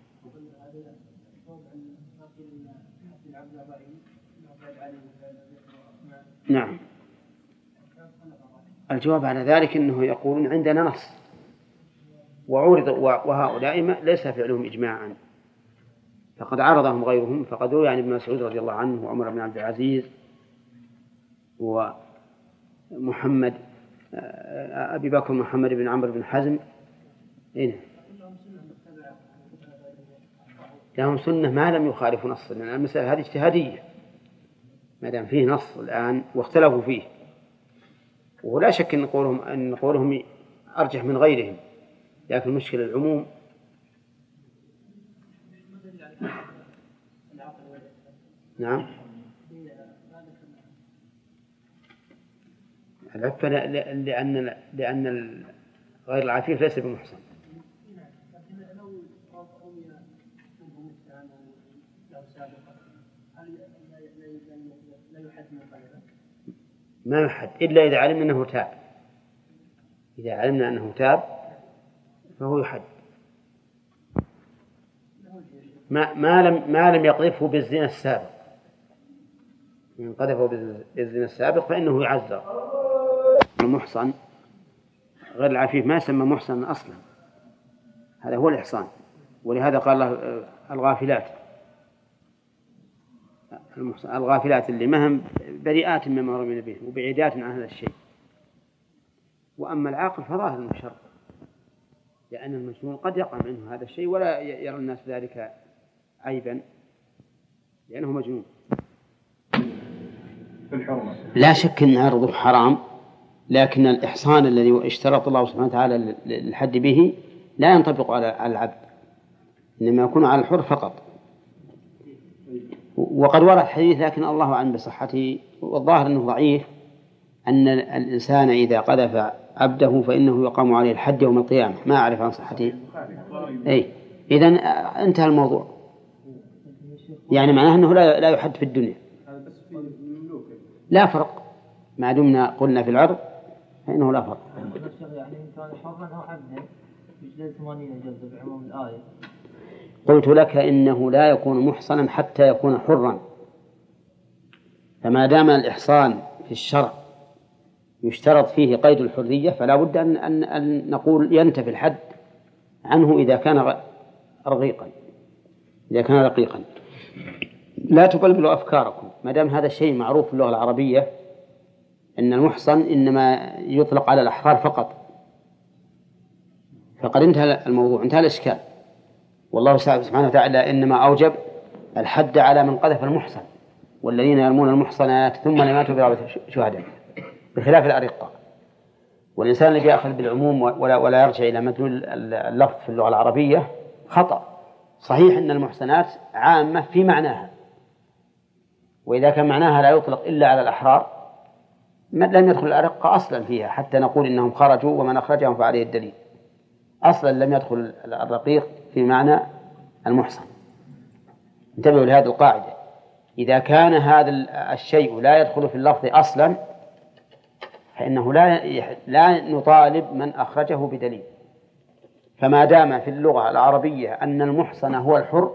نعم. الجواب على ذلك أنه يقولون عندنا نص وعورض، وهؤلاء ليس فعلهم إجماعا، فقد عرضهم غيرهم، فقد روي عن ابن مسعود رضي الله عنه وعمر بن عبد العزيز ومحمد أبي بكر محمد بن عمرو بن حزم. إيه؟ لهم سنة ما لم يخالفوا نص، لأن المسألة هذه اجتهادية ما دام فيه نص الآن واختلفوا فيه، ولا شك أن قولهم أن قولهم أرجح من غيرهم، لكن المشكلة العموم. نعم. العفة لأن لأن غير العفيف ليس بمحصن. ما يحد إلا إذا علمنا أنه تاب، إذا علمنا أنه تاب فهو يحد. ما ما لم ما لم يقذفه بالزنا السابق، من قذفه بالزنا السابق فإنه يعذر. المحصن غير العفيف ما يسمى محصن أصلا، هذا هو الإحصان، ولهذا قال الله الغافلات، الغافلات اللي مهم بريئات مما رمينا به وبعيدات عن هذا الشيء. وأما العاقل فظاهر من شر، لأن المجنون قد يقع منه هذا الشيء ولا يرى الناس ذلك عيبا لأنه مجنون. لا شك أن عرضه حرام، لكن الإحصان الذي اشترط الله سبحانه وتعالى للحد به لا ينطبق على العبد، إنما يكون على الحر فقط. وقد ورد حديث لكن الله أعلم بصحته، والظاهر أنه ضعيف، أن الإنسان إذا قذف عبده فإنه يقام عليه الحد يوم القيامة. ما أعرف عن صحته. أي إذن انتهى الموضوع، يعني معناه أنه لا لا يحد في الدنيا، لا فرق ما دمنا قلنا في العرض فإنه لا فرق. قلت لك إنه لا يكون محصنا حتى يكون حرا، فما دام الإحصان في الشرع يشترط فيه قيد الحرية فلا بد أن, أن, أن نقول ينتفي الحد عنه إذا كان رقيقا. إذا كان رقيقا لا تبلبلوا أفكاركم، ما دام هذا الشيء معروف في اللغة العربية أن المحصن إنما يطلق على الأحرار فقط، فقد انتهى الموضوع، انتهى الإشكال. والله سبحانه وتعالى إنما أوجب الحد على من قذف المحصن، والذين يرمون المحصنات ثم لم يأتوا بأربعة شهداء، بخلاف الأرقة. والإنسان الذي يأخذ بالعموم ولا, ولا يرجع إلى مدلول اللفظ في اللغة العربية خطأ. صحيح أن المحصنات عامة في معناها، وإذا كان معناها لا يطلق إلا على الأحرار لم يدخل الأرقة أصلا فيها حتى نقول إنهم خرجوا ومن أخرجهم فعليه الدليل. أصلا لم يدخل الرقيق في معنى المحصن. انتبهوا لهذه القاعدة، إذا كان هذا الشيء لا يدخل في اللفظ أصلا فإنه لا لا نطالب من أخرجه بدليل. فما دام في اللغة العربية أن المحصن هو الحر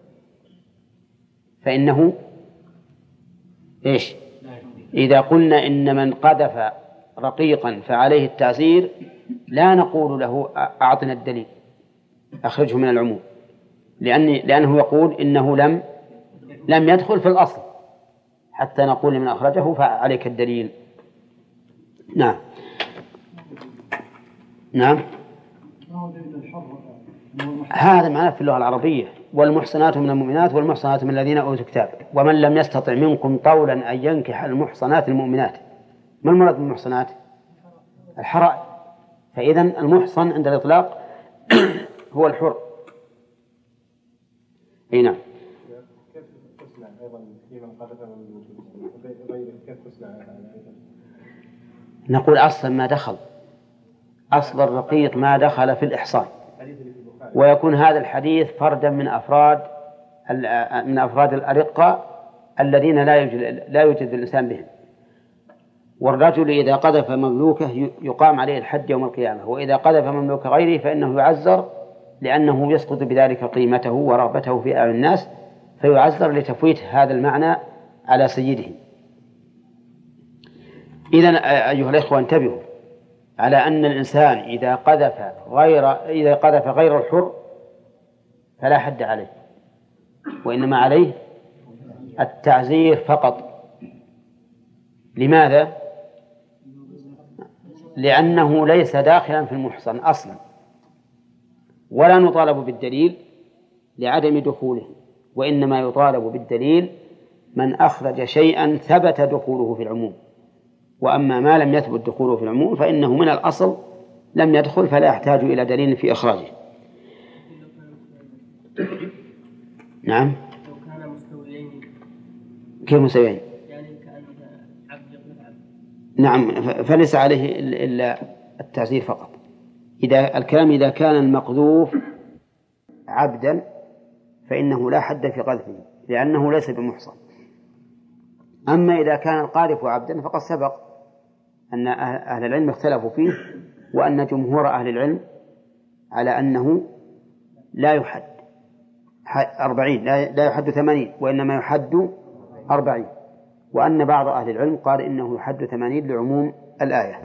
فإنه إيش؟ إذا قلنا إن من قذف رقيقا فعليه التعزير لا نقول له أعطنا الدليل أخرجه من العموم، لأن لأنه يقول إنه لم لم يدخل في الأصل حتى نقول من أخرجه فعليك الدليل. نعم نعم هذا معناه في اللغة العربية. والمحصنات من المؤمنات والمحصنات من الذين أوتوا الكتاب ومن لم يستطع منكم طولا أن ينكح المحصنات المؤمنات. ما المراد بالمحصنات؟ الحرائر. فإذا المحصن عند الإطلاق هو الحر. أي نعم. كيف تصنع أيضا في من قذف غير كيف تصنع؟ نقول أصلا ما دخل، أصل الرقيق ما دخل في الإحصان، ويكون هذا الحديث فردا من أفراد من أفراد الأرقة الذين لا يوجد لا يوجد الإنسان بهم. والرجل إذا قذف مملوكه يقام عليه الحد يوم القيامة، وإذا قذف مملوك غيره فإنه يعزر لأنه يسقط بذلك قيمته ورغبته في أعين الناس، فيعزر لتفويت هذا المعنى على سيده. إذن أيها الإخوة انتبهوا على أن الإنسان إذا قذف غير إذا قذف غير الحر فلا حد عليه، وإنما عليه التعزير فقط. لماذا؟ لأنه ليس داخلا في المحصن أصلا، ولا نطالب بالدليل لعدم دخوله، وإنما يطالب بالدليل من أخرج شيئا ثبت دخوله في العموم. وأما ما لم يثبت دخوله في العموم فإنه من الأصل لم يدخل، فلا يحتاج إلى دليل في إخراجه. نعم. لو كان مستويين. كيف مستويين؟ يعني كأن عبد يقذف عبد. نعم، فليس عليه إلا التعزير فقط. إذا الكلام إذا كان المقذوف عبدا فإنه لا حد في قذفه لأنه ليس بمحصن. أما إذا كان القاذف عبدا فقد سبق أن أهل العلم اختلفوا فيه، وأن جمهور أهل العلم على أنه لا يحد أربعين لا يحد ثمانين وإنما يحد أربعين، وأن بعض أهل العلم قال إنه يحد ثمانين لعموم الآية.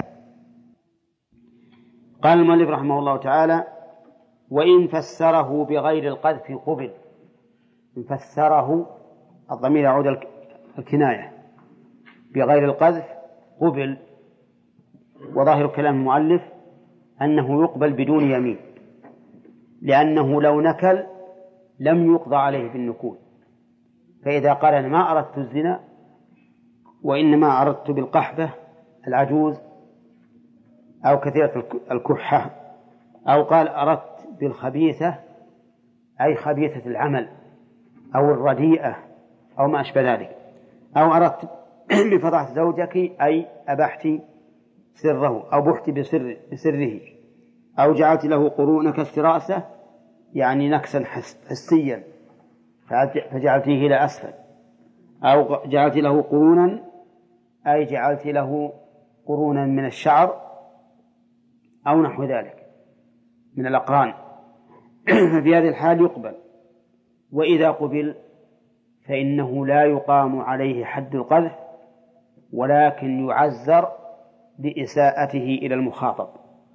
قال المؤلف رحمه الله تعالى: وإن فسره بغير القذف قبل. إن فسره الضمير يعود الكناية بغير القذف قبل. وظاهر كلام المؤلف أنه يقبل بدون يمين، لأنه لو نكل لم يقضى عليه بالنكول. فإذا قال أنا ما أردت الزنا وإنما أردت بالقحبة العجوز أو كثيرة الكحة، أو قال أردت بالخبيثة أي خبيثة العمل أو الرديئة أو ما أشبه ذلك، أو أردت بفضحة زوجك أي أبحت سره أو بحت بسر بسره، أو جعلت له قرون كس رأسه يعني نكسا حسيا فجعلته إلى أسفل، أو جعلت له قرونا أي جعلت له قرونا من الشعر أو نحو ذلك من الأقران. ففي هذه الحال يقبل. وإذا قبل فإنه لا يقام عليه حد القذف، ولكن يعزر لإساءته إلى المخاطب،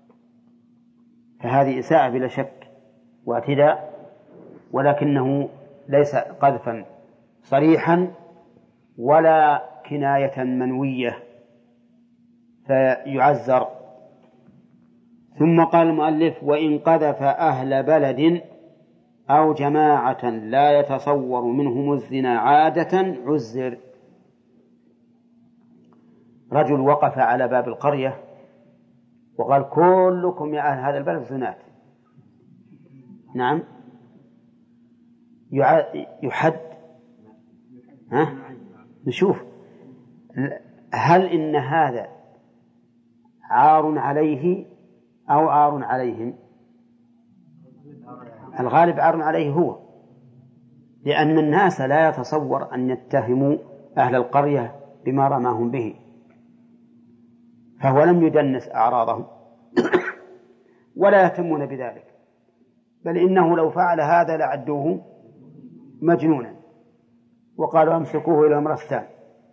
فهذه إساءة بلا شك واعتداء، ولكنه ليس قذفا صريحا ولا كناية منوية فيعزر. ثم قال المؤلف: وإن قذف أهل بلد أو جماعة لا يتصور منهم الزنا عادة عزر. رجل وقف على باب القرية وقال: كلكم يا أهل هذا البلد زنات. نعم، يحد. ها؟ نشوف هل إن هذا عار عليه أو عار عليهم؟ الغالب عار عليه هو، لأن الناس لا يتصور أن يتهموا أهل القرية بما رماهم به، فهو لم يدنس أعراضهم ولا يهتمون بذلك، بل إنه لو فعل هذا لعدوه مجنونا وقالوا امسكوه إلى مرستان.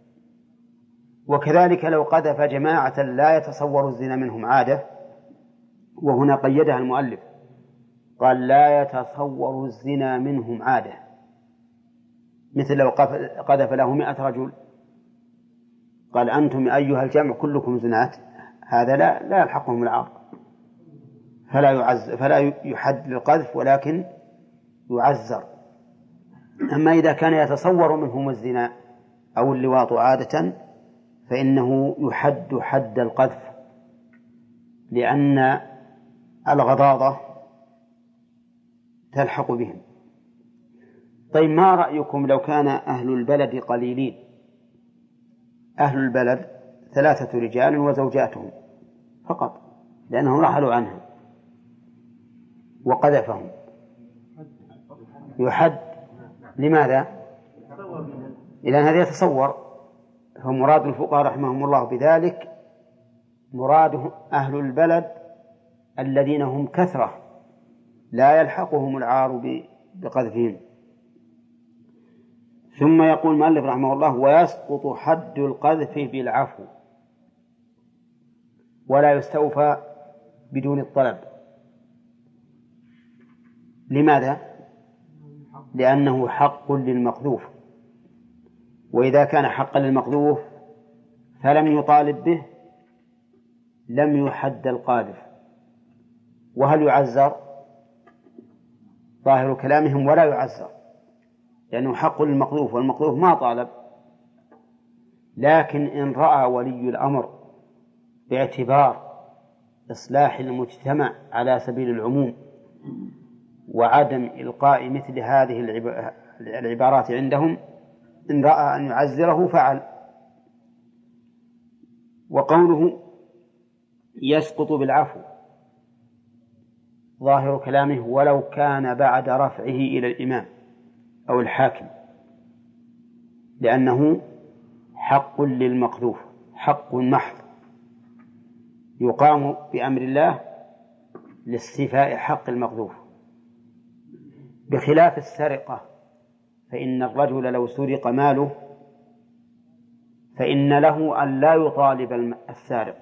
وكذلك لو قذف جماعة لا يتصور الزنا منهم عادة، وهنا قيدها المؤلف قال: لا يتصور الزنا منهم عادة، مثل لو قذف له مئة رجل قال: أنتم أيها الجمع كلكم زنات، هذا لا لا يلحقهم العار، فلا يعز فلا يحد للقذف ولكن يعزر. أما إذا كان يتصور منهم الزنا أو اللواط عادة فإنه يحد حد القذف لأن الغضاضة تلحق بهم. طيب ما رأيكم لو كان أهل البلد قليلين؟ أهل البلد ثلاثة رجال وزوجاتهم فقط لأنهم رحلوا عنها وقذفهم، يحد. لماذا؟ إلى هذا يتصور. فمراد الفقهاء رحمهم الله بذلك مراد أهل البلد الذين هم كثرة لا يلحقهم العار بقذفهم. ثم يقول المؤلف رحمه الله: ويسقط حد القذف بالعفو ولا يستوفى بدون الطلب. لماذا؟ لأنه حق للمقذوف، وإذا كان حقا للمقذوف فلم يطالب به لم يحد القاذف. وهل يعزر؟ ظاهر كلامهم ولا يعزر، لأنه حق للمقذوف والمقذوف ما طالب. لكن إن رأى ولي الأمر باعتبار إصلاح المجتمع على سبيل العموم وعدم إلقاء مثل هذه العبارات عندهم، إن رأى أن يعزره فعل. وقوله يسقط بالعفو ظاهر كلامه ولو كان بعد رفعه إلى الإمام أو الحاكم، لأنه حق للمقذوف، حق محض يقام بأمر الله لاستيفاء حق المقذوف، بخلاف السرقة. فإن الرجل لو سرق ماله فإن له أن لا يطالب السارق،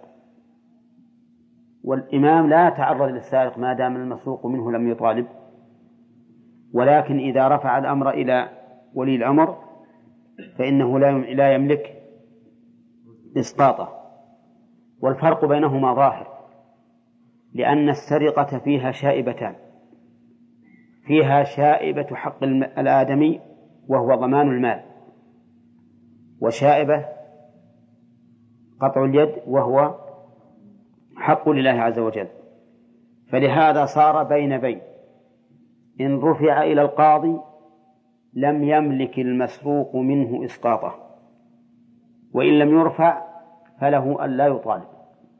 والإمام لا يتعرض للسارق ما دام المسروق منه لم يطالب. ولكن إذا رفع الأمر إلى ولي الأمر فإنه لا يملك إسقاطه. والفرق بينهما ظاهر، لأن السرقة فيها شائبتان: فيها شائبة حق الآدمي وهو ضمان المال، وشائبة قطع اليد وهو حق لله عز وجل. فلهذا صار بين بين، إن رفع إلى القاضي لم يملك المسروق منه إسقاطه، وإن لم يرفع فله أن لا يطالب.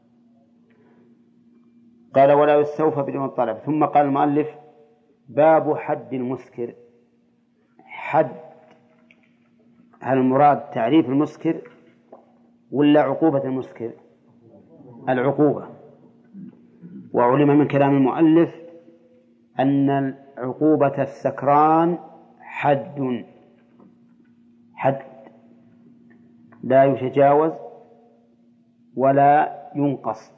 قال ولا يستوفى بدون الطلب. ثم قال المؤلف: باب حد المسكر. حد، هل المراد تعريف المسكر ولا عقوبة المسكر؟ العقوبة. وعلم من كلام المؤلف أن عقوبة السكران حد حد لا يتجاوز ولا ينقص،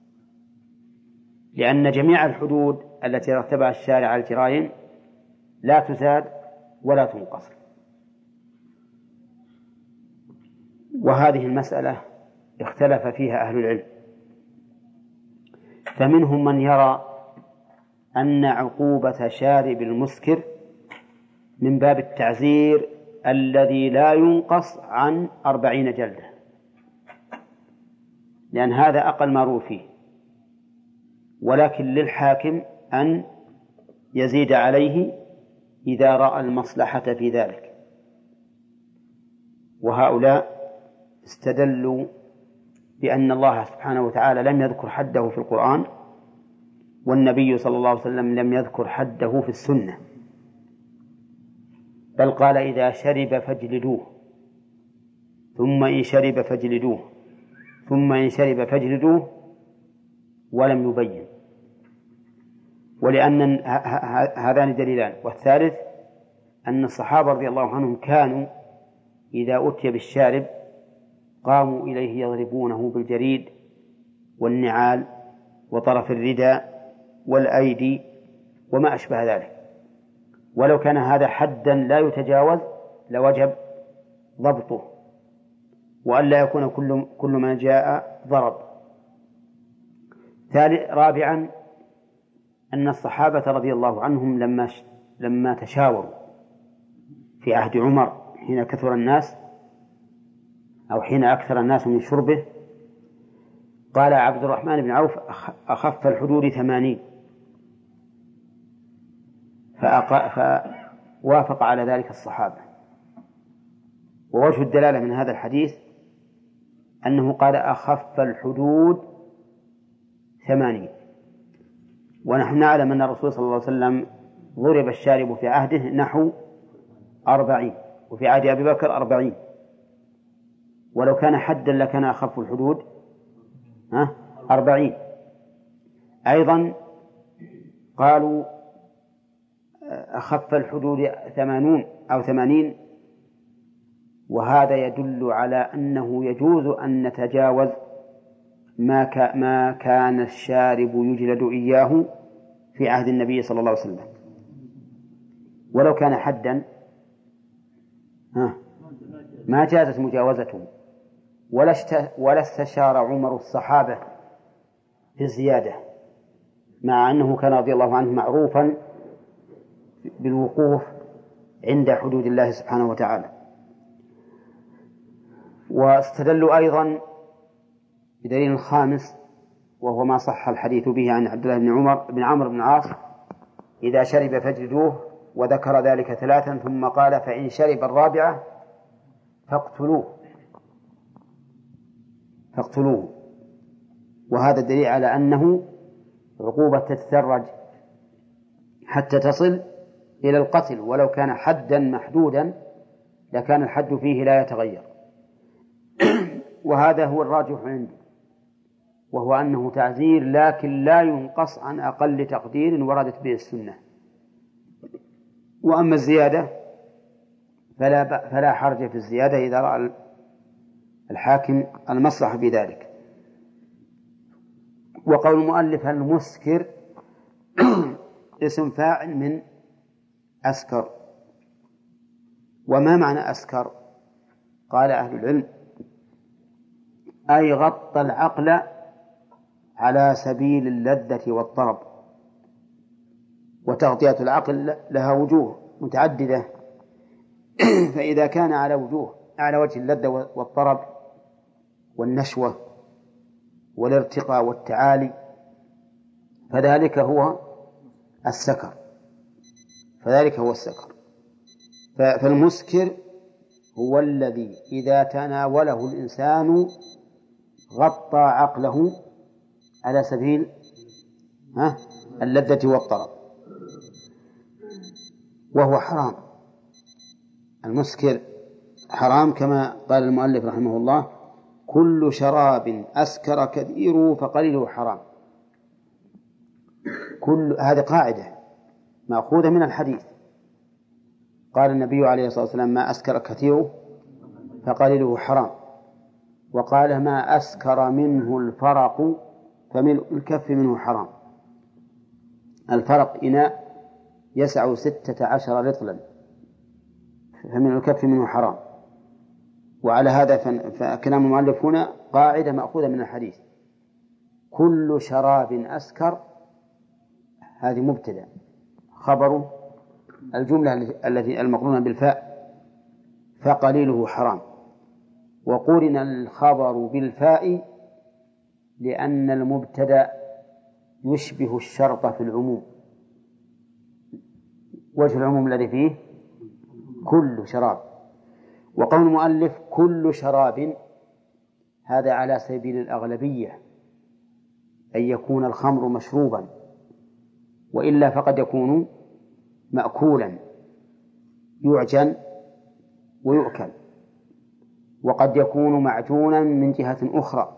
لأن جميع الحدود التي رتبها الشارع على الجرائم لا تزاد ولا تنقص. وهذه المسألة اختلف فيها أهل العلم، فمنهم من يرى أن عقوبة شارب المسكر من باب التعزير الذي لا ينقص عن أربعين جلدة، لأن هذا أقل ما روى فيه، ولكن للحاكم أن يزيد عليه إذا رأى المصلحة في ذلك. وهؤلاء استدلوا بأن الله سبحانه وتعالى لم يذكر حده في القرآن، والنبي صلى الله عليه وسلم لم يذكر حده في السنة، بل قال: إذا شرب فاجلدوه، ثم إن شرب فاجلدوه، ثم إن شرب فاجلدوه، ولم يبين. ولأن هذان دليلان. والثالث أن الصحابة رضي الله عنهم كانوا إذا أتي بالشارب قاموا إليه يضربونه بالجريد والنعال وطرف الرداء والأيدي وما أشبه ذلك. ولو كان هذا حدا لا يتجاوز لوجب ضبطه، وألا يكون كل كل ما جاء ضرب. رابعا أن الصحابة رضي الله عنهم لما لما تشاوروا في عهد عمر حين كثر الناس أو حين أكثر الناس من شربه، قال عبد الرحمن بن عوف أخف الحدود ثمانين، فوافق على ذلك الصحابة. ووجه الدلالة من هذا الحديث أنه قال أخف الحدود ثمانين، ونحن نعلم أن الرسول صلى الله عليه وسلم ضرب الشارب في عهده نحو أربعين، وفي عهد أبي بكر أربعين، ولو كان حدا لكان أخف الحدود ها أربعين. أيضا قالوا أخف الحدود ثمانون أو ثمانين، وهذا يدل على أنه يجوز أن نتجاوز ما ما كان الشارب يجلد إياه في عهد النبي صلى الله عليه وسلم. ولو كان حدا ها ما جازت مجاوزته، ولا استشار عمر الصحابة في الزيادة، مع أنه كان رضي الله عنه معروفا بالوقوف عند حدود الله سبحانه وتعالى. واستدلوا أيضا بدليل خامس، وهو ما صح الحديث به عن عبد الله بن عمر بن عمرو بن العاص: إذا شرب فاجلدوه، وذكر ذلك ثلاثا ثم قال: فإن شرب الرابعة فاقتلوه فاقتلوه وهذا الدليل على أنه عقوبة تتدرج حتى تصل إلى القتل، ولو كان حدا محدودا لكان الحد فيه لا يتغير. وهذا هو الراجح عندي، وهو أنه تعزير لكن لا ينقص عن أقل تقدير وردت به السنة. وأما الزيادة فلا, فلا حرج في الزيادة إذا رأى الحاكم المصلحة بذلك. وقول المؤلف: المسكر اسم فاعل من أسكر. وما معنى أسكر؟ قال أهل العلم: أي غطى العقل على سبيل اللذة والطرب. وتغطية العقل لها وجوه متعددة، فإذا كان على وجوه على وجه اللذة والطرب والنشوة والارتقاء والتعالي فذلك هو السكر فذلك هو السكر فالمسكر هو الذي إذا تناوله الإنسان غطى عقله على سبيل ها اللذة والطرب، وهو حرام. المسكر حرام كما قال المؤلف رحمه الله: كل شراب أسكر كثيره فقليله حرام. كل هذه قاعدة مأخوذة من الحديث. قال النبي عليه الصلاة والسلام: ما أسكر كثيره فقليله حرام. وقال: ما أسكر منه الفرق فملء الكف منه حرام. الفرق إناء يسع ستة عشر رطلا، فملء الكف منه حرام. وعلى هذا فكلام المؤلف هنا قاعدة مأخوذة من الحديث: كل شراب أسكر، هذه مبتدأ، خبر الجملة التي المقرونة بالفاء فقليله حرام. وقرن الخبر بالفاء لأن المبتدأ يشبه الشرط في العموم. وجه العموم الذي فيه كل شراب. وقول المؤلف كل شراب هذا على سبيل الأغلبية، أن يكون الخمر مشروبا، وإلا فقد يكون مأكولا يعجن ويؤكل، وقد يكون معجونا من جهة أخرى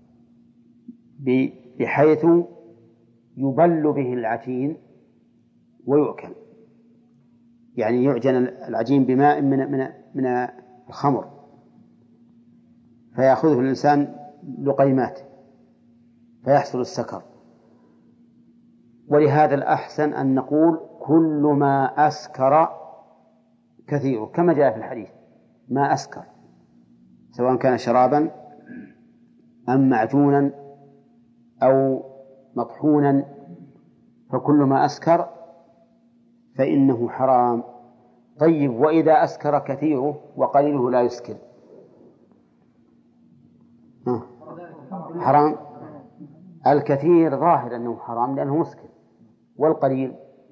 بحيث يبل به العجين ويؤكل، يعني يعجن العجين بماء من من من الخمر فيأخذه الإنسان لقيمات فيحصل السكر. ولهذا الأحسن أن نقول كل ما أسكر كثيره، كما جاء في الحديث: ما أسكر، سواء كان شرابا أم معجونا أو مطحونا، فكل ما أسكر فإنه حرام. طيب، وإذا أسكر كثيره وقليله لا يسكر؟ حرام الكثير ظاهر أنه حرام لأنه مسكر، والقليل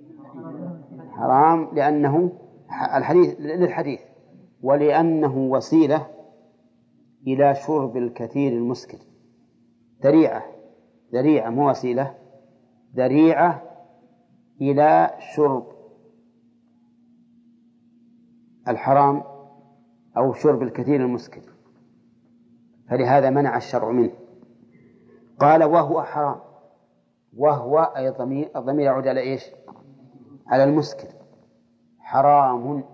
حرام لأنه الحديث للحديث ولأنه وسيلة إلى شرب الكثير المسكر، ذريعة ذريعة مو وسيلة، ذريعة إلى شرب الحرام أو شرب الكثير المسكر، فلهذا منع الشرع منه. قال وهو حرام، وهو أي ضمير، الضمير يعود على إيش؟ على المسكر. حرام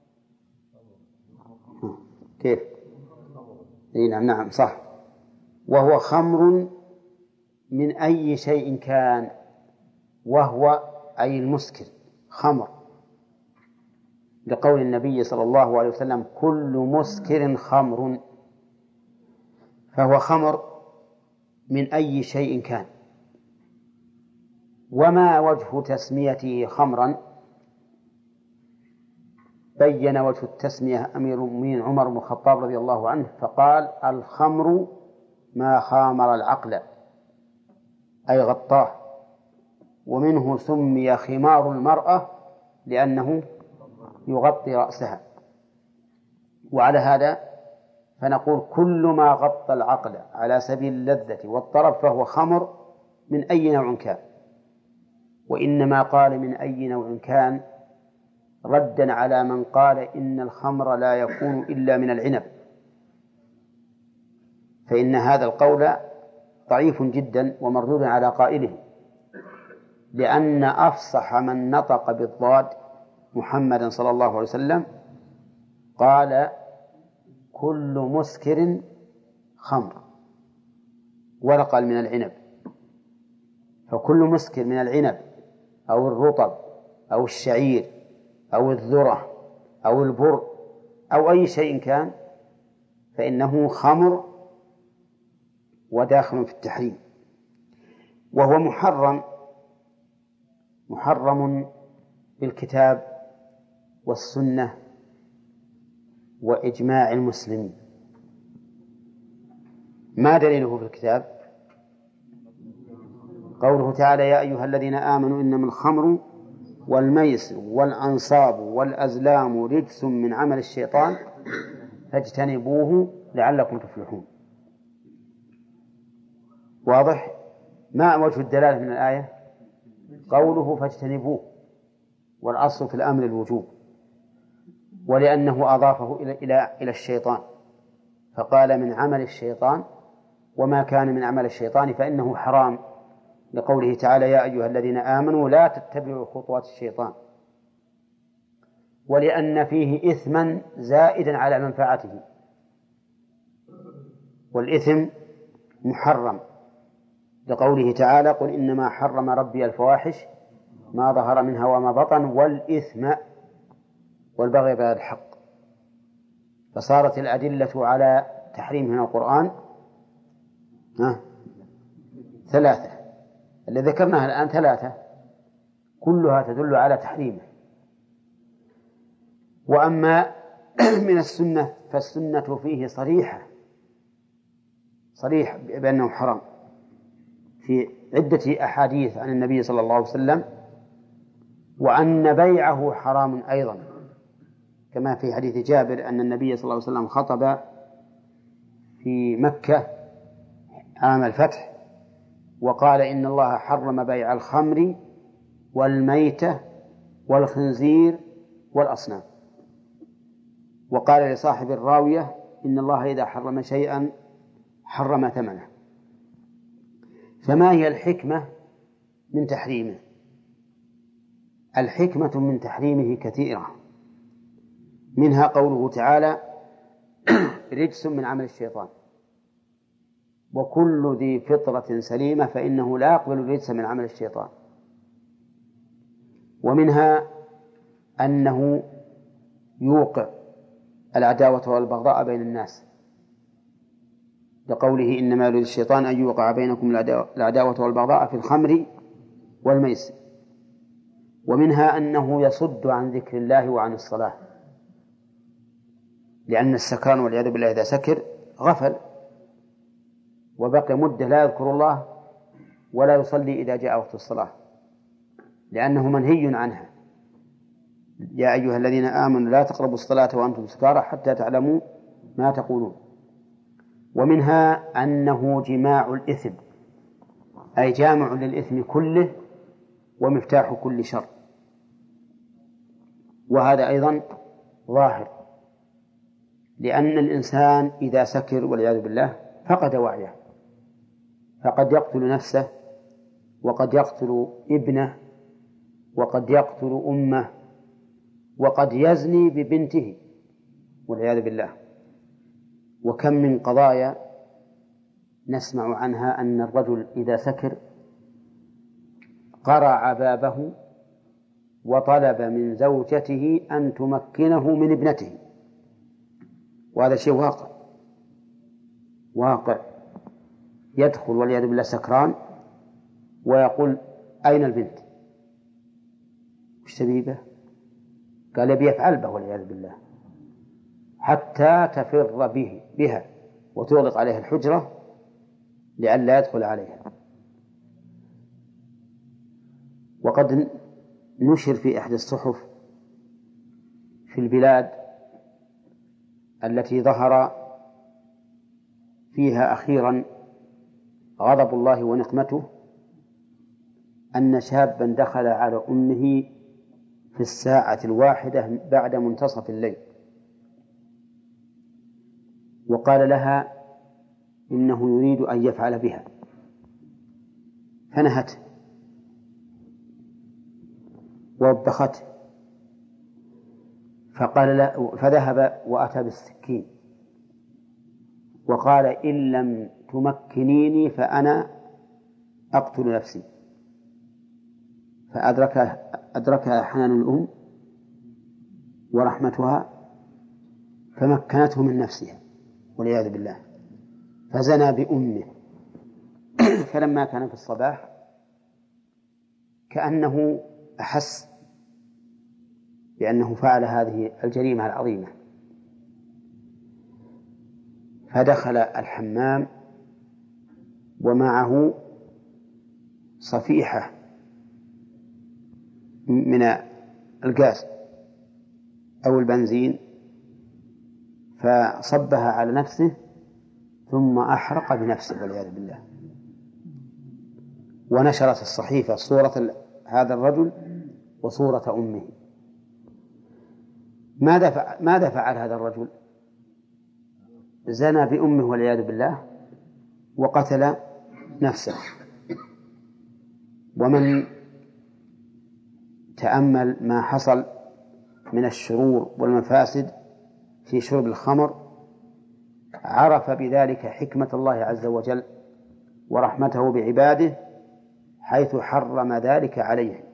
كيف؟ إيه نعم نعم صح. وهو خمر من أي شيء كان، وهو أي المسكر خمر، لقول النبي صلى الله عليه وسلم كل مسكر خمر، فهو خمر من أي شيء كان. وما وجه تسميته خمرا؟ بين وجه التسمية أمير المؤمنين عمر بن الخطاب رضي الله عنه فقال الخمر ما خامر العقل أي غطاه، ومنه سمي خمار المرأة لأنه يغطي رأسها. وعلى هذا فنقول كل ما غطى العقل على سبيل اللذة والطرب فهو خمر من أي نوع كان. وإنما قال من أي نوع كان ردا على من قال إن الخمر لا يكون إلا من العنب، فإن هذا القول ضعيف جدا ومردود على قائله، لأن أفصح من نطق بالضاد محمد صلى الله عليه وسلم قال كل مسكر خمر، ولا قال من العنب. فكل مسكر من العنب أو الرطب أو الشعير أو الذرة أو البر أو أي شيء كان فإنه خمر وداخل في التحريم. وهو محرم محرم بالكتاب والسنة وإجماع المسلمين. ما دليله في الكتاب؟ قوله تعالى يا أيها الذين آمنوا إنما الخمر والميسر والأنصاب والأزلام رجس من عمل الشيطان فاجتنبوه لعلكم تفلحون. واضح؟ ما وجه الدلالة من الآية؟ قوله فاجتنبوه، والأصل في الأمر الوجوب، ولأنه أضافه إلى إلى إلى الشيطان فقال من عمل الشيطان، وما كان من عمل الشيطان فإنه حرام، لقوله تعالى يا أيها الذين آمنوا لا تتبعوا خطوات الشيطان، ولأن فيه إثما زائدا على منفعته، والإثم محرم، لقوله تعالى قل إنما حرم ربي الفواحش ما ظهر منها وما بطن والإثم والبغي بغير الحق. فصارت الأدلة على تحريم من القرآن ثلاثة، اللي ذكرناها الآن ثلاثة كلها تدل على تحريمه. وأما من السنة فالسنة فيه صريحة صريح بأنه حرام في عدة أحاديث عن النبي صلى الله عليه وسلم، وأن بيعه حرام أيضا، كما في حديث جابر أن النبي صلى الله عليه وسلم خطب في مكة عام الفتح وقال إن الله حرم بيع الخمر والميتة والخنزير والأصنام، وقال لصاحب الراوية إن الله إذا حرم شيئا حرم ثمنه. فما هي الحكمة من تحريمه؟ الحكمة من تحريمه كثيرة، منها قوله تعالى رجس من عمل الشيطان، وكل ذي فطرة سليمة فإنه لا يقبل الرجس من عمل الشيطان. ومنها أنه يوقع العداوة والبغضاء بين الناس، لقوله إنما يريد الشيطان أن يوقع بينكم العداوة والبغضاء في الخمر والميسر. ومنها أنه يصد عن ذكر الله وعن الصلاة، لأن السكران والعياذ بالله إذا سكر غفل وبقي مدة لا يذكر الله ولا يصلي إذا جاء وقت الصلاة، لأنه منهي عنها. يا أيها الذين آمنوا لا تقربوا الصلاة وأنتم سكارى حتى تعلموا ما تقولون. ومنها أنه جماع الإثم، أي جامع للإثم كله ومفتاح كل شر، وهذا أيضا ظاهر، لأن الإنسان إذا سكر والعياذ بالله فقد وعيه، فقد يقتل نفسه وقد يقتل ابنه وقد يقتل أمه وقد يزني ببنته والعياذ بالله. وكم من قضايا نسمع عنها أن الرجل إذا سكر قرع بابه وطلب من زوجته أن تمكنه من ابنته، وهذا شيء واقع واقع يدخل والعياذ بالله سكران ويقول أين البنت؟ وش تبي به؟ قال يبي يفعل به والعياذ بالله حتى تفر به بها وتغلق عليها الحجرة لئلا يدخل عليها. وقد نشر في إحدى الصحف في البلاد التي ظهر فيها أخيرا غضب الله ونقمته أن شابا دخل على أمه في الساعة الواحدة بعد منتصف الليل وقال لها إنه يريد أن يفعل بها، فنهته ووبخته، فقال لا، فذهب وأتى بالسكين وقال إن لم تمكنيني فأنا أقتل نفسي. فأدركها أدركها حنان الأم ورحمتها فمكنته من نفسها والعياذ بالله، فزنى بأمه. فلما كان في الصباح كأنه أحس بأنه فعل هذه الجريمة العظيمة، فدخل الحمام ومعه صفيحة من الغاز أو البنزين فصبها على نفسه ثم أحرق بنفسه والعياذ بالله. ونشرت الصحيفة صورة هذا الرجل وصورة أمه. ماذا فعل, ماذا فعل هذا الرجل؟ زنى بأمه والعياذ بالله وقتل نفسه. ومن تأمل ما حصل من الشرور والمفاسد في شرب الخمر عرف بذلك حكمة الله عز وجل ورحمته بعباده حيث حرم ذلك عليه.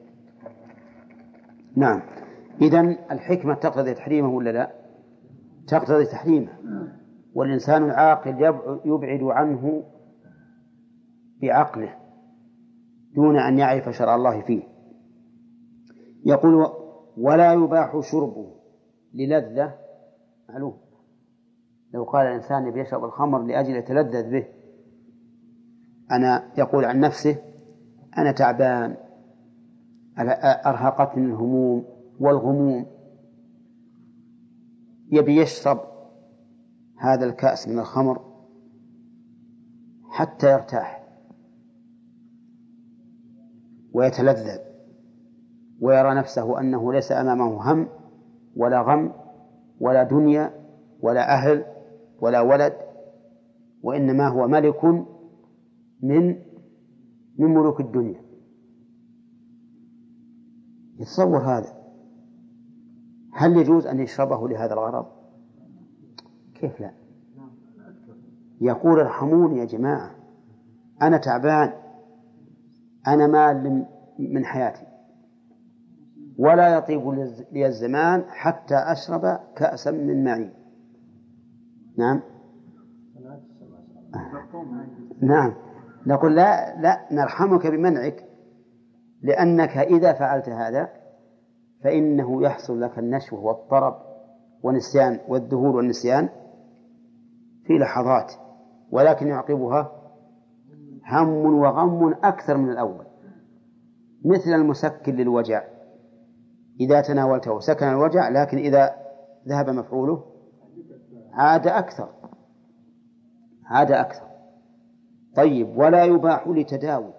نعم، إذن الحكمة تقتضي تحريمه ولا لا؟ تقتضي تحريمه، والإنسان العاقل يبعد عنه بعقله دون أن يعرف شرع الله فيه. يقول ولا يباح شربه للذة معلوم. لو قال الإنسان يبي يشرب الخمر لأجل يتلذذ به، أنا يقول عن نفسه أنا تعبان أرهقتني الهموم والغموم، يبي يشرب هذا الكأس من الخمر حتى يرتاح ويتلذذ ويرى نفسه أنه ليس أمامه هم ولا غم ولا دنيا ولا أهل ولا ولد، وإنما هو ملك من من ملوك الدنيا. يتصور هذا؟ هل يجوز أن يشربه لهذا الغرض؟ كيف لا؟ يقول ارحموني يا جماعة، أنا تعبان، أنا مال من حياتي، ولا يطيب لي الزمان حتى أشرب كأسا من معين. نعم نعم نقول لا لا نرحمك بمنعك، لأنك إذا فعلت هذا فإنه يحصل لك النشوة والطرب والنسيان والذهول والنسيان في لحظات، ولكن يعقبها هم وغم أكثر من الأول، مثل المسكن للوجع، إذا تناولته سكن الوجع، لكن إذا ذهب مفعوله عاد أكثر عاد أكثر. طيب، ولا يباح لتداوي،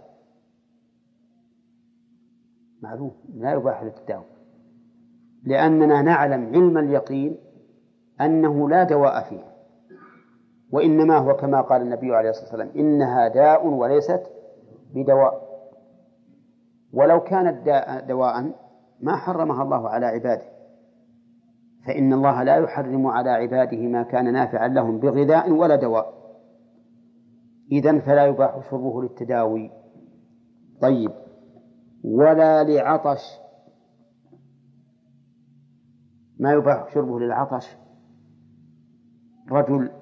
معلوم لا يباح للتداوي، لأننا نعلم علم اليقين أنه لا دواء فيه، وإنما هو كما قال النبي عليه الصلاة والسلام: إنها داء وليست بدواء. ولو كانت دواء ما حرمها الله على عباده، فإن الله لا يحرم على عباده ما كان نافعا لهم بغذاء ولا دواء، إذن فلا يباح شربه للتداوي. طيب، ولا لعطش، ما يباح شربه للعطش. رجل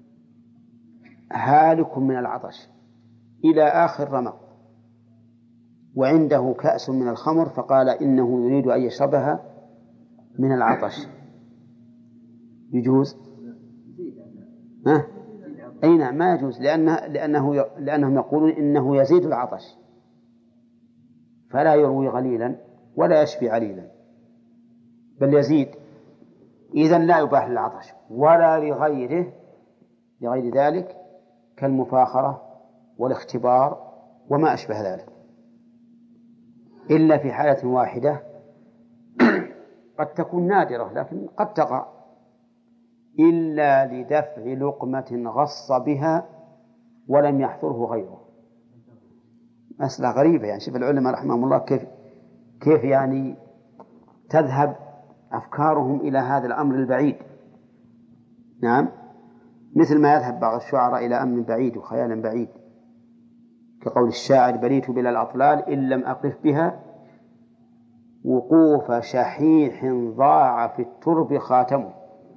هالك من العطش إلى آخر رمق، وعنده كأس من الخمر، فقال إنه يريد أن يشربها من العطش، يجوز؟ ها؟ أي نعم، ما يجوز، لأنه لأنه لأنهم يقولون إنه يزيد العطش، فلا يروي غليلا ولا يشفي عليلا، بل يزيد. إذن لا يباح للعطش ولا لغيره لغير ذلك، كالمفاخرة والاختبار وما أشبه ذلك، إلا في حالة واحدة قد تكون نادرة لكن قد تقع: إلا لدفع لقمة غص بها ولم يحضره غيره. مسألة غريبة، يعني شوف العلماء رحمهم الله كيف كيف يعني تذهب أفكارهم إلى هذا الأمر البعيد. نعم، مثل ما يذهب بعض الشعراء إلى أمر بعيد وخيال بعيد، كقول الشاعر: بليت بلا الأطلال إن لم أقف بها وقوف شحيح ضاع في الترب خاتمه.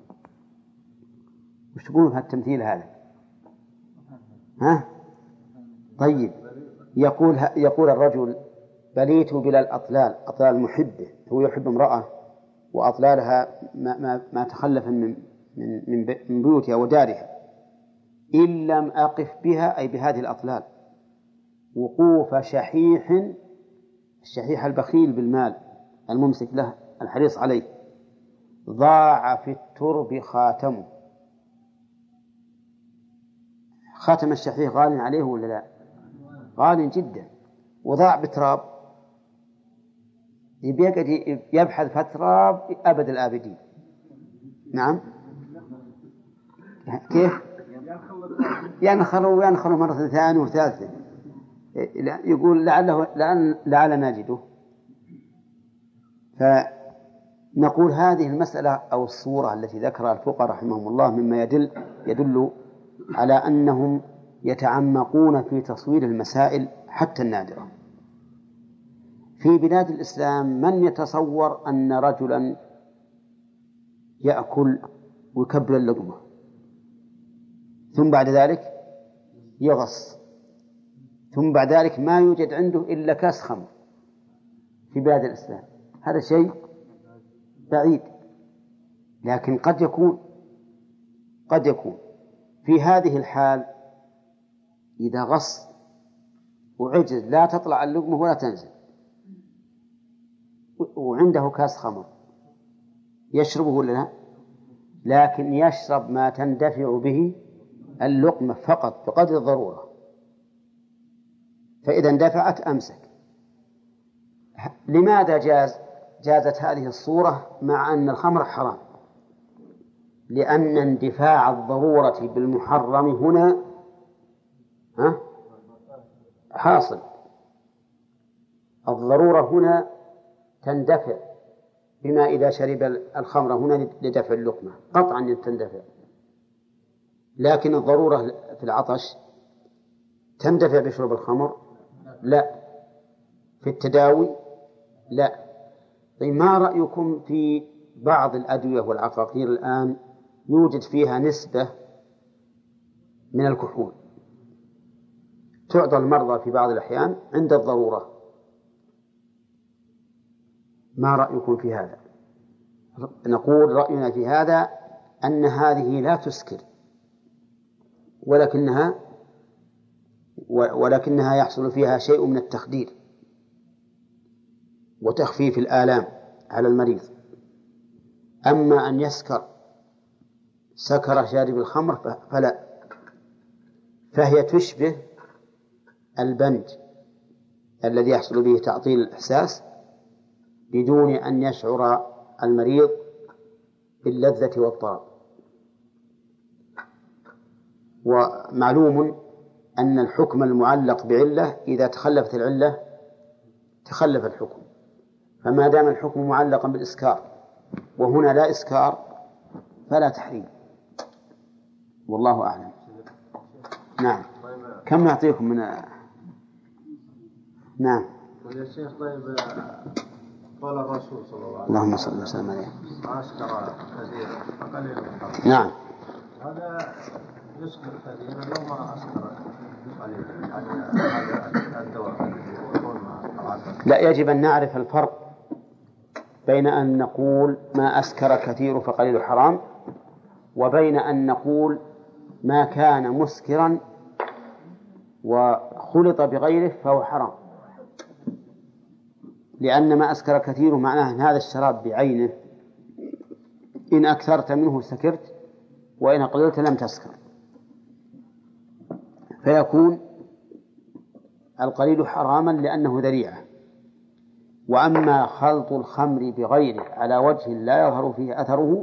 وش تقول هذا التمثيل هذا؟ ها؟ طيب، يقول يقول الرجل: بليت بلا الأطلال، أطلال محبه، هو يحب امرأة وأطلالها ما, ما, ما تخلف من من من بيوتها ودارها، إن لم أقف بها، أي بهذه الأطلال، وقوف شحيح، الشحيح البخيل بالمال الممسك له الحريص عليه، ضاع في الترب خاتمه. خاتم الشحيح غال عليه ولا لا؟ غال جدا، وضاع بتراب، يبحث في تراب أبد الآبدين. نعم، كيف؟ ينخل وينخل مرة ثانية وثالثة، يقول لعله لعل, لعل نجده. فنقول هذه المسألة أو الصورة التي ذكرها الفقهاء رحمهم الله مما يدل يدل على أنهم يتعمقون في تصوير المسائل حتى النادرة. في بلاد الإسلام من يتصور أن رجلا يأكل ويكبر اللقمة ثم بعد ذلك يغص، ثم بعد ذلك ما يوجد عنده إلا كاس خمر في بلاد الإسلام؟ هذا شيء بعيد، لكن قد يكون قد يكون في هذه الحال إذا غص وعجز لا تطلع اللقمة ولا تنزل وعنده كاس خمر، يشربه ولا لا؟ لكن يشرب ما تندفع به اللقمة فقط بقدر الضرورة، فإذا اندفعت أمسك. لماذا جاز جازت هذه الصورة مع أن الخمر حرام؟ لأن اندفاع الضرورة بالمحرم هنا ها حاصل. الضرورة هنا تندفع بما إذا شرب الخمر هنا لدفع اللقمة قطعا تندفع، لكن الضرورة في العطش تندفع بشرب الخمر؟ لا. في التداوي؟ لا. طيب، ما رأيكم في بعض الأدوية والعقاقير الآن يوجد فيها نسبة من الكحول تعطى المرضى في بعض الأحيان عند الضرورة؟ ما رأيكم في هذا؟ نقول رأينا في هذا أن هذه لا تسكر، ولكنها ولكنها يحصل فيها شيء من التخدير وتخفيف الآلام على المريض. أما أن يسكر سكر شارب الخمر فلا، فهي تشبه البنج الذي يحصل به تعطيل الإحساس بدون أن يشعر المريض باللذة والطرب. ومعلوم أن الحكم المعلق بعلة إذا تخلفت العلة تخلف الحكم، فما دام الحكم معلقا بالإسكار وهنا لا إسكار فلا تحريم، والله أعلم. نعم. كم نعطيكم من نعم. يا شيخ طيب، قال الرسول صلى الله عليه وسلم اللهم صل وسلم عليه أسكر كثيرا فقليل الحرام. نعم. هذا يسكر كثيرا لو ما أسكر قليلا، هذا الدواء يكون مع لا، يجب أن نعرف الفرق بين أن نقول ما أسكر كثير فقليل حرام وبين أن نقول ما كان مسكرا وخلط بغيره فهو حرام. لأن ما أسكر كثير معناه أن هذا الشراب بعينه إن أكثرت منه سكرت وإن قللت لم تسكر، فيكون القليل حراما لأنه ذريعة. وأما خلط الخمر بغيره على وجه لا يظهر فيه أثره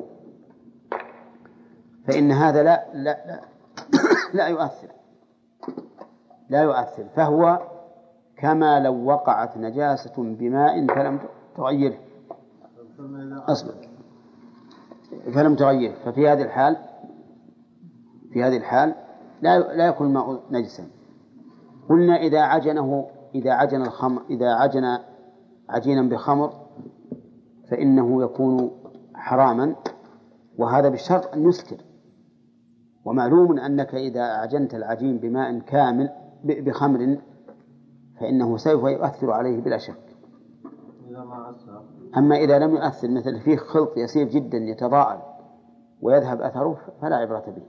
فإن هذا لا لا لا, لا يؤثر لا يؤثر فهو كما لو وقعت نجاسة بماء فلم تغيره أصبر فلم تغيره ففي هذه الحال في هذه الحال لا لا يكون الماء نجسا. قلنا إذا عجنه إذا عجن الخمر إذا عجن عجينا بخمر فإنه يكون حراما، وهذا بالشرط أن يسكر. ومعلوم أنك إذا عجنت العجين بماء كامل بخمر فإنه سوف يؤثر عليه بلا شك. أما إذا لم يؤثر مثل فيه خلط يسير جدا يتضاءل ويذهب أثره فلا عبرة به.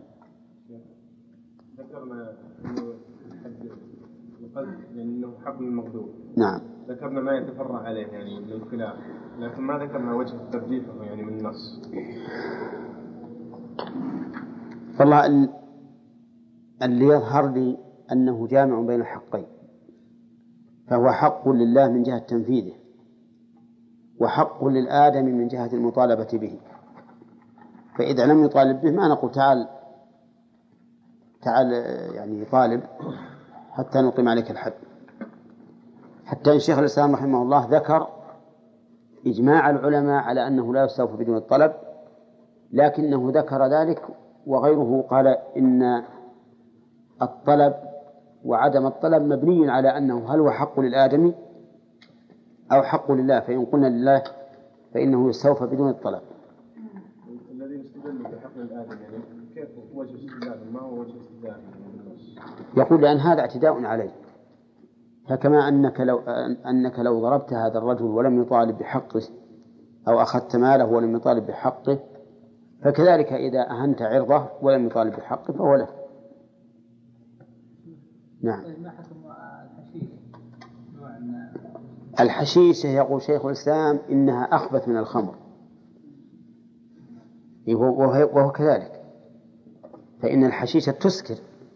ذكرنا أنه يعني أنه حكم المقدور. نعم. ذكرنا ما يتفرع عليه يعني من الخلاف، لكن ما ذكرنا وجه الترجيح يعني من النص. والله اللي يظهر لي أنه جامع بين الحقين، فهو حق لله من جهة تنفيذه وحق للآدم من جهة المطالبة به. فإذا لم يطالب به ما نقول تعال تعال يعني طالب حتى نقيم عليك الحد. حتى إن شيخ الإسلام رحمه الله ذكر إجماع العلماء على أنه لا يستوفى بدون الطلب، لكنه ذكر ذلك وغيره قال إن الطلب وعدم الطلب مبني على أنه هل هو حق للآدمي أو حق لله، فإن قلنا لله فإنه يستوفى بدون الطلب. الذي يستدل بحق للآدمي يعني كيف وجه استدلال ما هو وجه استدلال؟ يقول لأن هذا اعتداء عليه، فكما أنك لو أنك لو ضربت هذا الرجل ولم يطالب بحقه أو أخذت ماله ولم يطالب بحقه، فكذلك إذا أهنت عرضه ولم يطالب بحقه فهو له. نعم. الحشيشة يقول شيخ الإسلام إنها أخبث من الخمر، وهو كذلك، فإن الحشيشة تسكر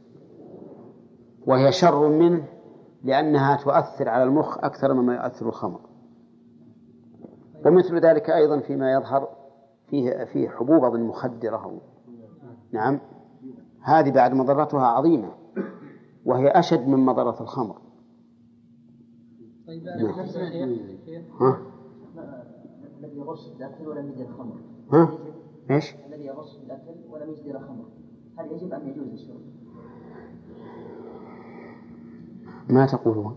وهي شر منه لأنها تؤثر على المخ أكثر مما يؤثر الخمر. ومثل ذلك أيضا فيما يظهر فيه فيه حبوب مخدرة. نعم، هذه بعد مضرتها عظيمة وهي أشد من مضرة الخمر. طيب نعم. ها؟ الذي يغص الأكل ولم يجد الخمر. ها؟ إيش؟ الذي يغص الأكل ولم يجد الخمر، هل يجب أن يجوز الشرب؟ ما تقولون؟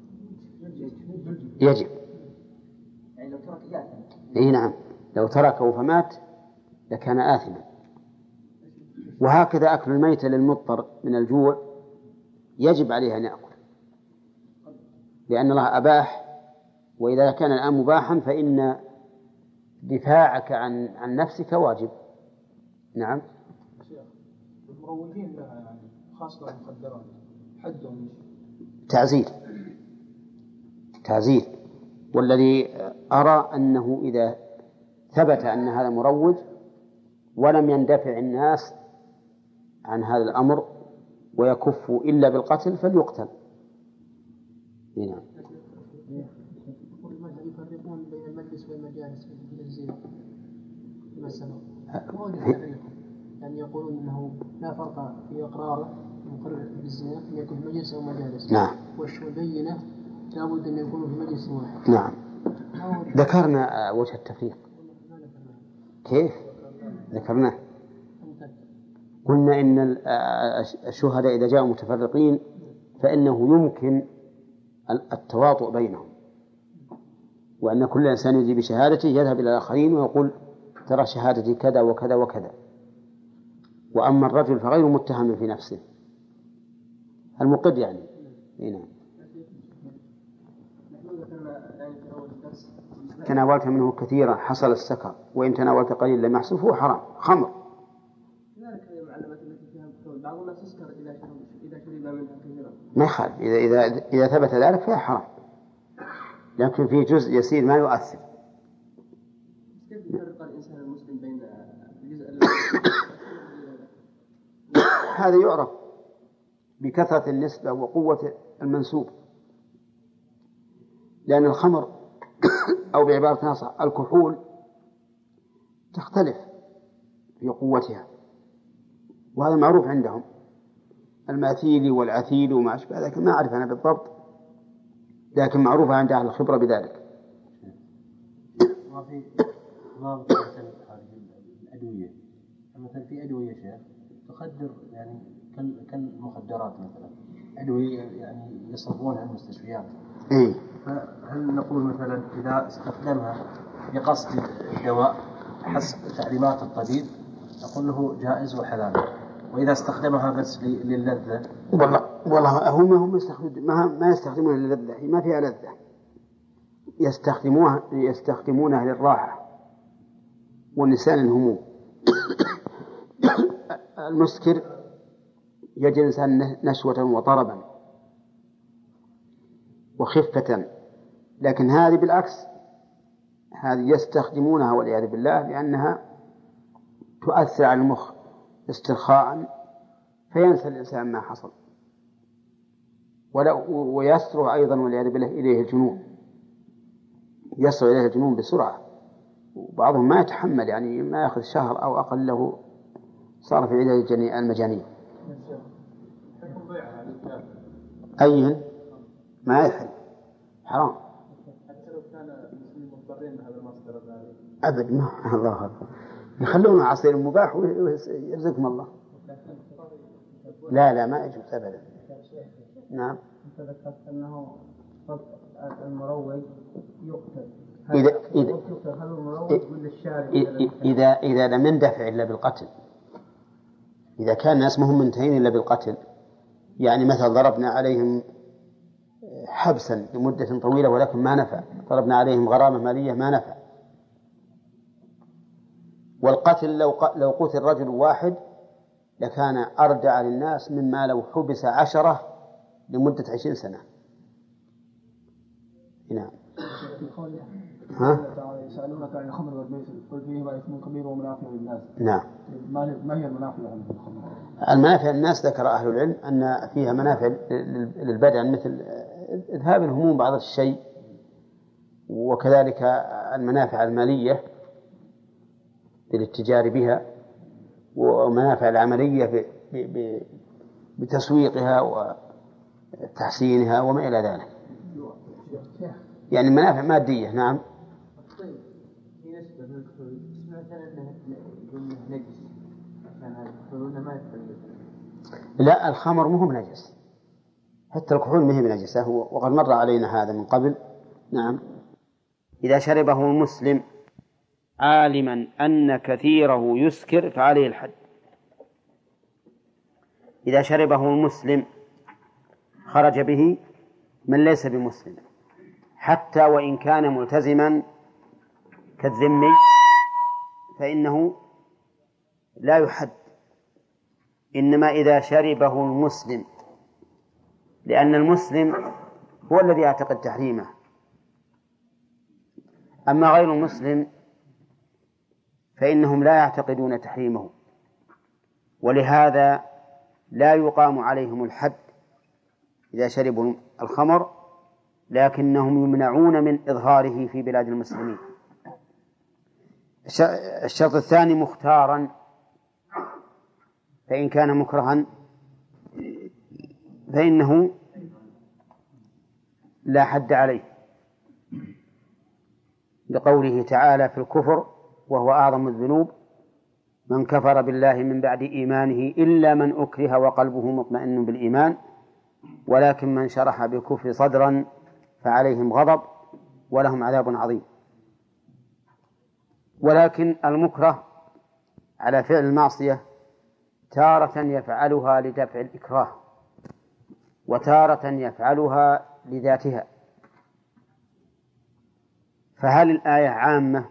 يجب. يعني لو ترك يأثم. إيه نعم، لو تركه فمات لكان آثما. وهكذا أكل الميت للمضطر من الجوع يجب عليه أن يأكل، لأن الله أباح، وإذا كان الآن مباحا فإن دفاعك عن عن نفسك واجب. نعم. المروجين لها يعني خاصة المخدرات حدهم تعزير تعزير والذي أرى أنه إذا ثبت أن هذا مروج ولم يندفع الناس عن هذا الأمر ويكفوا إلا بالقتل فليقتل. نعم. يفرقون بين المجلس والمجالس في الزنا كما سبق. يعني يقولون أنه لا فرق في إقراره مقرر بالزنا أن يكون في مجلس أو مجالس. نعم. والبينة لابد أن يكونوا في مجلس واحد. نعم. ذكرنا وجه التفريق. كيف؟ ذكرناه. قلنا إن الشهداء إذا جاءوا متفرقين فإنه يمكن التواطؤ بينهم، وأن كل إنسان يجي بشهادته يذهب إلى الآخرين ويقول ترى شهادتي كذا وكذا وكذا. وأما الرجل فغير متهم في نفسه المقر يعني. نعم. تناولت منه كثيرا حصل السكر، وإن تناولت قليل لم يحصل فهو حرام خمر. بعض الناس يسكر إذا إذا شرب منها كثيرا. ما يخالف، إذا إذا إذا ثبت ذلك فهي حرام، لكن في جزء يسير ما يؤثر. كيف يفرق الإنسان المسلم بين الجزء هذا يعرف بكثرة النسبة وقوة المنسوب، لأن الخمر أو بعبارة ناصع الكحول تختلف في قوتها، وهذا معروف عندهم، الماثيل والعثيل وما أشبه ذلك ما أعرف أنا بالضبط، لكن معروفة عند أهل الخبرة بذلك. ما في ما في هذه الأدوية، مثلا في أدوية شيخ تخدر يعني كالمخدرات مثلا، أدوية يعني يصرفونها المستشفيات. إيه. فهل نقول مثلا إذا استخدمها بقصد الدواء حسب تعليمات الطبيب نقول له جائز وحلال، وإذا استخدمها بس للذة؟ والله والله هم هم يستخدمون ما ما يستخدمونها للذة، ما فيها لذة، يستخدموها يستخدمونها للراحة والنسيان الهموم. المسكر يجعل الإنسان نشوة وطربا وخفة، لكن هذه بالعكس، هذه يستخدمونها والعياذ بالله لأنها تؤثر على المخ استرخاء فينسى الإنسان ما حصل، ويسرع أيضا والعياذ بالله إليه الجنون، يسرع إليه الجنون بسرعة، وبعضهم ما يتحمل يعني ما يأخذ شهر أو أقل له صار في علاج المجانين. أيهن ما يحل حرام حتى لو كان المسلمين مضطرين بهذا المصدر الغالي أبد ما الله أكبر يخلونه عصير مباح ويرزقهم الله. لا لا ما يجوز أبدا. نعم. أنت ذكرت أنه المروج يقتل. إذا إذا إذا إذا لم يندفع إلا بالقتل، إذا كان الناس مهم منتهين إلا بالقتل، يعني مثلا ضربنا عليهم حبسا لمدة طويلة ولكن ما نفع، ضربنا عليهم غرامة مالية ما نفع. والقتل لو لو قتل رجل واحد لكان أردع للناس مما لو حبس عشرة لمدة عشرين سنة. نعم. ها؟ يسألونك عن الخمر والميسر قل فيهما إثم كبير ومنافع للناس. نعم. ما هي المنافع عن الخمر؟ المنافع الناس ذكر أهل العلم أن فيها منافع للبدن مثل إذهاب الهموم بعض الشيء، وكذلك المنافع المالية للاتجار بها، ومنافع العملية بتسويقها وتحسينها وما إلى ذلك، يعني منافع مادية. نعم. لا الخمر مهم نجس، حتى الكحول مهم نجسة، وقد مر علينا هذا من قبل. نعم. إذا شربه المسلم عالما أن كثيره يسكر فعليه الحد. إذا شربه المسلم خرج به من ليس بمسلم حتى وإن كان ملتزما كالذمي فإنه لا يحد، إنما إذا شربه المسلم لأن المسلم هو الذي يعتقد تحريمه، أما غير المسلم فإنهم لا يعتقدون تحريمه، ولهذا لا يقام عليهم الحد إذا شربوا الخمر، لكنهم يمنعون من إظهاره في بلاد المسلمين. الشرط الثاني مختارا، فإن كان مكرها فإنه لا حد عليه، لقوله تعالى في الكفر وهو أعظم الذنوب من كفر بالله من بعد إيمانه إلا من أكره وقلبه مطمئن بالإيمان ولكن من شرح بالكفر صدرا فعليهم غضب ولهم عذاب عظيم. ولكن المكره على فعل المعصية تارة يفعلها لدفع الإكراه وتارة يفعلها لذاتها، فهل الآية عامة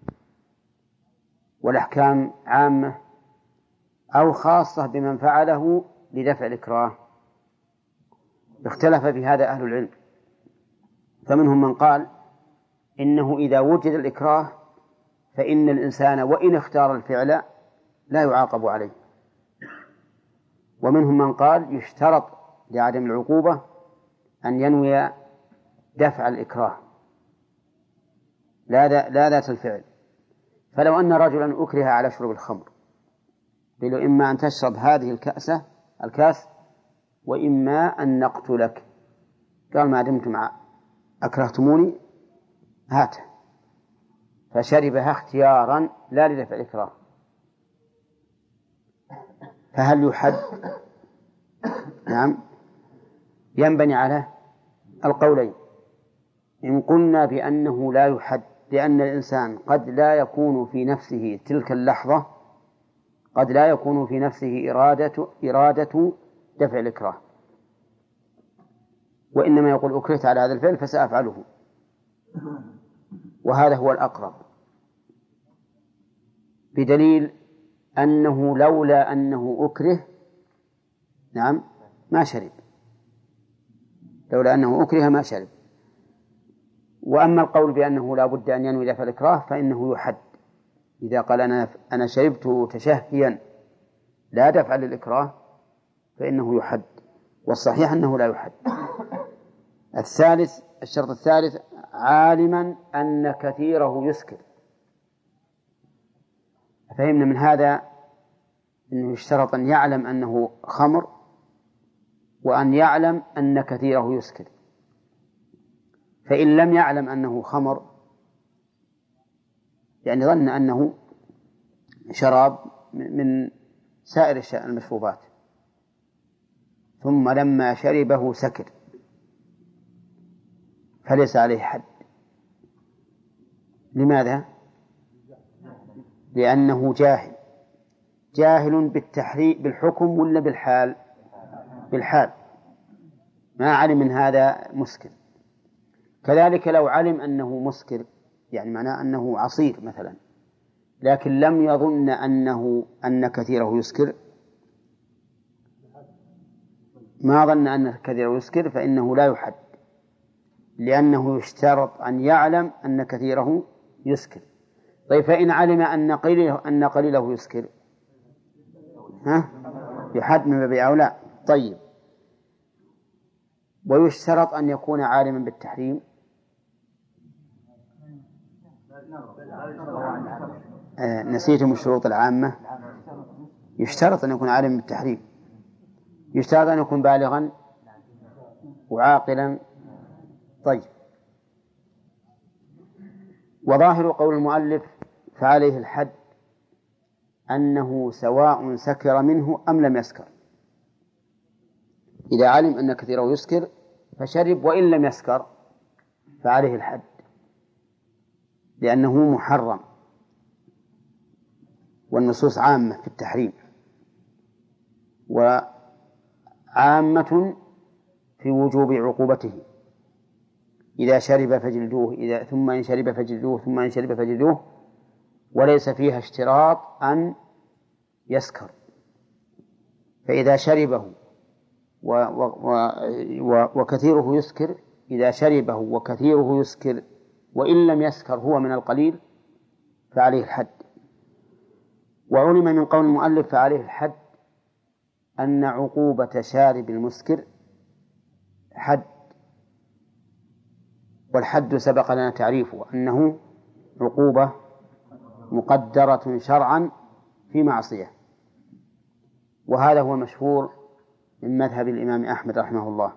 والأحكام عامة أو خاصة بمن فعله لدفع الإكراه؟ اختلف في هذا أهل العلم، فمنهم من قال إنه إذا وجد الإكراه فإن الإنسان وإن اختار الفعل لا يعاقب عليه، ومنهم من قال يشترط لعدم العقوبة أن ينوي دفع الإكراه لا لا ذات الفعل. فلو أن رجلا أكره على شرب الخمر قيل إما أن تشرب هذه الكأسة الكاس وإما أن نقتلك، قال ما دمتم أكرهتموني هاته، فشربها اختيارا لا لدفع الإكراه، فهل يحد؟ نعم، ينبني على القولين. إن قلنا بأنه لا يحد لأن الإنسان قد لا يكون في نفسه تلك اللحظة قد لا يكون في نفسه إرادة إرادة دفع الإكراه، وإنما يقول أكرهت على هذا الفعل فسأفعله، وهذا هو الأقرب، بدليل أنه لولا أنه أكره نعم ما شرب، لولا أنه أكره ما شرب. وأما القول بأنه لا بد أن ينوي دفع الإكراه فإنه يحد، إذا قال أنا أنا شربت تشهيا لا دفع للإكراه فإنه يحد، والصحيح أنه لا يحد. الثالث الشرط الثالث عالما أن كثيره يسكر. فهمنا من هذا أنه يشترط أن يعلم أنه خمر وأن يعلم أن كثيره يسكر، فإن لم يعلم أنه خمر يعني ظن أنه شراب من سائر المشروبات ثم لما شربه سكر فليس عليه حد. لماذا؟ لأنه جاهل جاهل بالتحريم بالحكم ولا بالحال؟ بالحال، ما علم من هذا مسكر. كذلك لو علم أنه مسكر يعني معناه أنه عصير مثلا لكن لم يظن أنه أن كثيره يسكر، ما ظن أن كثيره يسكر فإنه لا يحد، لأنه يشترط أن يعلم أن كثيره يسكر. طيب فإن علم أن قليله أن قليله يسكر ها يحد من باب أولى. طيب ويشترط أن يكون عالما بالتحريم. آه نسيتم الشروط العامة. يشترط أن يكون عالما بالتحريم، يشترط أن يكون بالغا وعاقلا. طيب وظاهر قول المؤلف فعليه الحد أنه سواء سكر منه أم لم يسكر، إذا علم أن كثيره يسكر فشرب وإن لم يسكر فعليه الحد لأنه محرم، والنصوص عامة في التحريم وعامة في وجوب عقوبته. إذا شرب فجلدوه إذا ثم إن شرب فجلدوه ثم إن شرب فجلدوه، وليس فيها اشتراط أن يسكر. فإذا شربه و و و وكثيره يسكر إذا شربه وكثيره يسكر وإن لم يسكر هو من القليل فعليه الحد. وعلم من قول المؤلف فعليه الحد أن عقوبة شارب المسكر حد، والحد سبق لنا تعريفه أنه عقوبة مقدرة شرعا في معصية، وهذا هو المشهور من مذهب الإمام أحمد رحمه الله،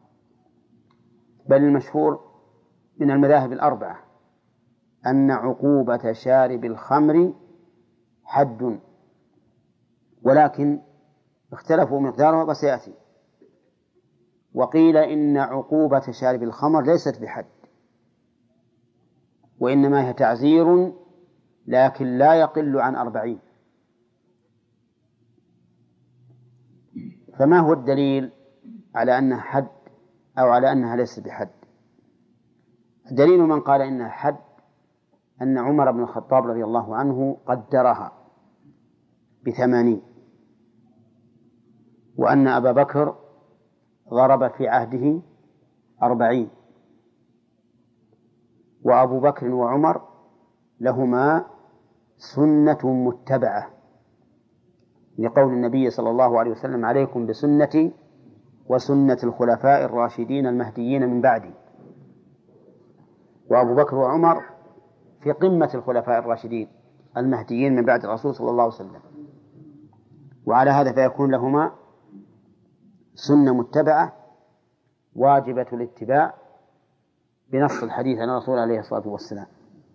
بل المشهور من المذاهب الأربعة أن عقوبة شارب الخمر حد، ولكن اختلفوا مقداره وسيأتي. وقيل إن عقوبة شارب الخمر ليست بحد، وإنما هي تعزير لكن لا يقل عن أربعين. فما هو الدليل على أنها حد أو على أنها ليست بحد؟ دليل من قال إنها حد أن عمر بن الخطاب رضي الله عنه قدرها بثمانين، وأن أبا بكر ضرب في عهده أربعين، وأبو بكر وعمر لهما سنة متبعة لقول النبي صلى الله عليه وسلم: عليكم بسنتي وسنة الخلفاء الراشدين المهديين من بعدي. وأبو بكر وعمر في قمة الخلفاء الراشدين المهديين من بعد الرسول صلى الله عليه وسلم، وعلى هذا فيكون لهما سنة متبعة واجبة الاتباع بنص الحديث عن الرسول عليه الصلاة والسلام.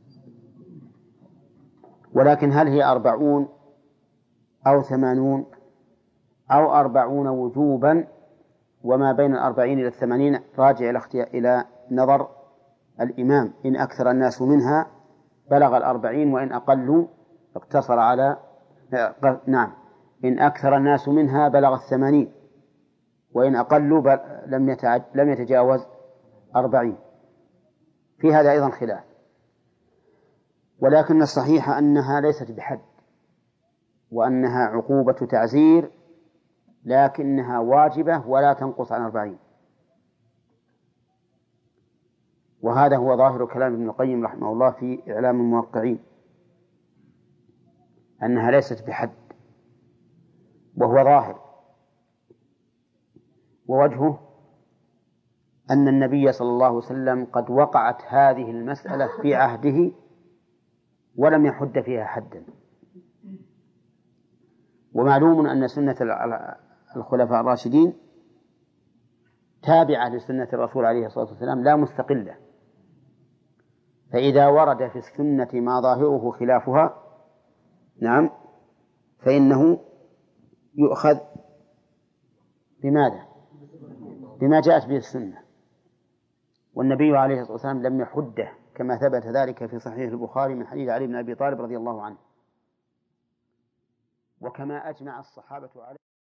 ولكن هل هي أربعون أو ثمانون أو أربعون وجوبا، وما بين الأربعين إلى الثمانين راجع إلى إلى نظر الإمام، إن أكثر الناس منها بلغ الأربعين، وإن أقلوا اقتصر على نعم إن أكثر الناس منها بلغ الثمانين، وإن أقلوا لم يتعج... لم يتجاوز أربعين. في هذا أيضا خلاف، ولكن الصحيح أنها ليست بحد، وأنها عقوبة تعزير لكنها واجبة ولا تنقص عن أربعين. وهذا هو ظاهر كلام ابن القيم رحمه الله في إعلام الموقعين، أنها ليست بحد، وهو ظاهر. ووجهه أن النبي صلى الله عليه وسلم قد وقعت هذه المسألة في عهده ولم يحد فيها حدا. ومعلوم أن سنة الخلفاء الراشدين تابعة لسنة الرسول عليه الصلاة والسلام لا مستقلة، فإذا ورد في السنة ما ظاهره خلافها نعم فإنه يؤخذ بماذا؟ بما جاءت به السنة. والنبي عليه الصلاة والسلام لم يحده، كما ثبت ذلك في صحيح البخاري من حديث علي بن أبي طالب رضي الله عنه، وكما أجمع الصحابة عليه.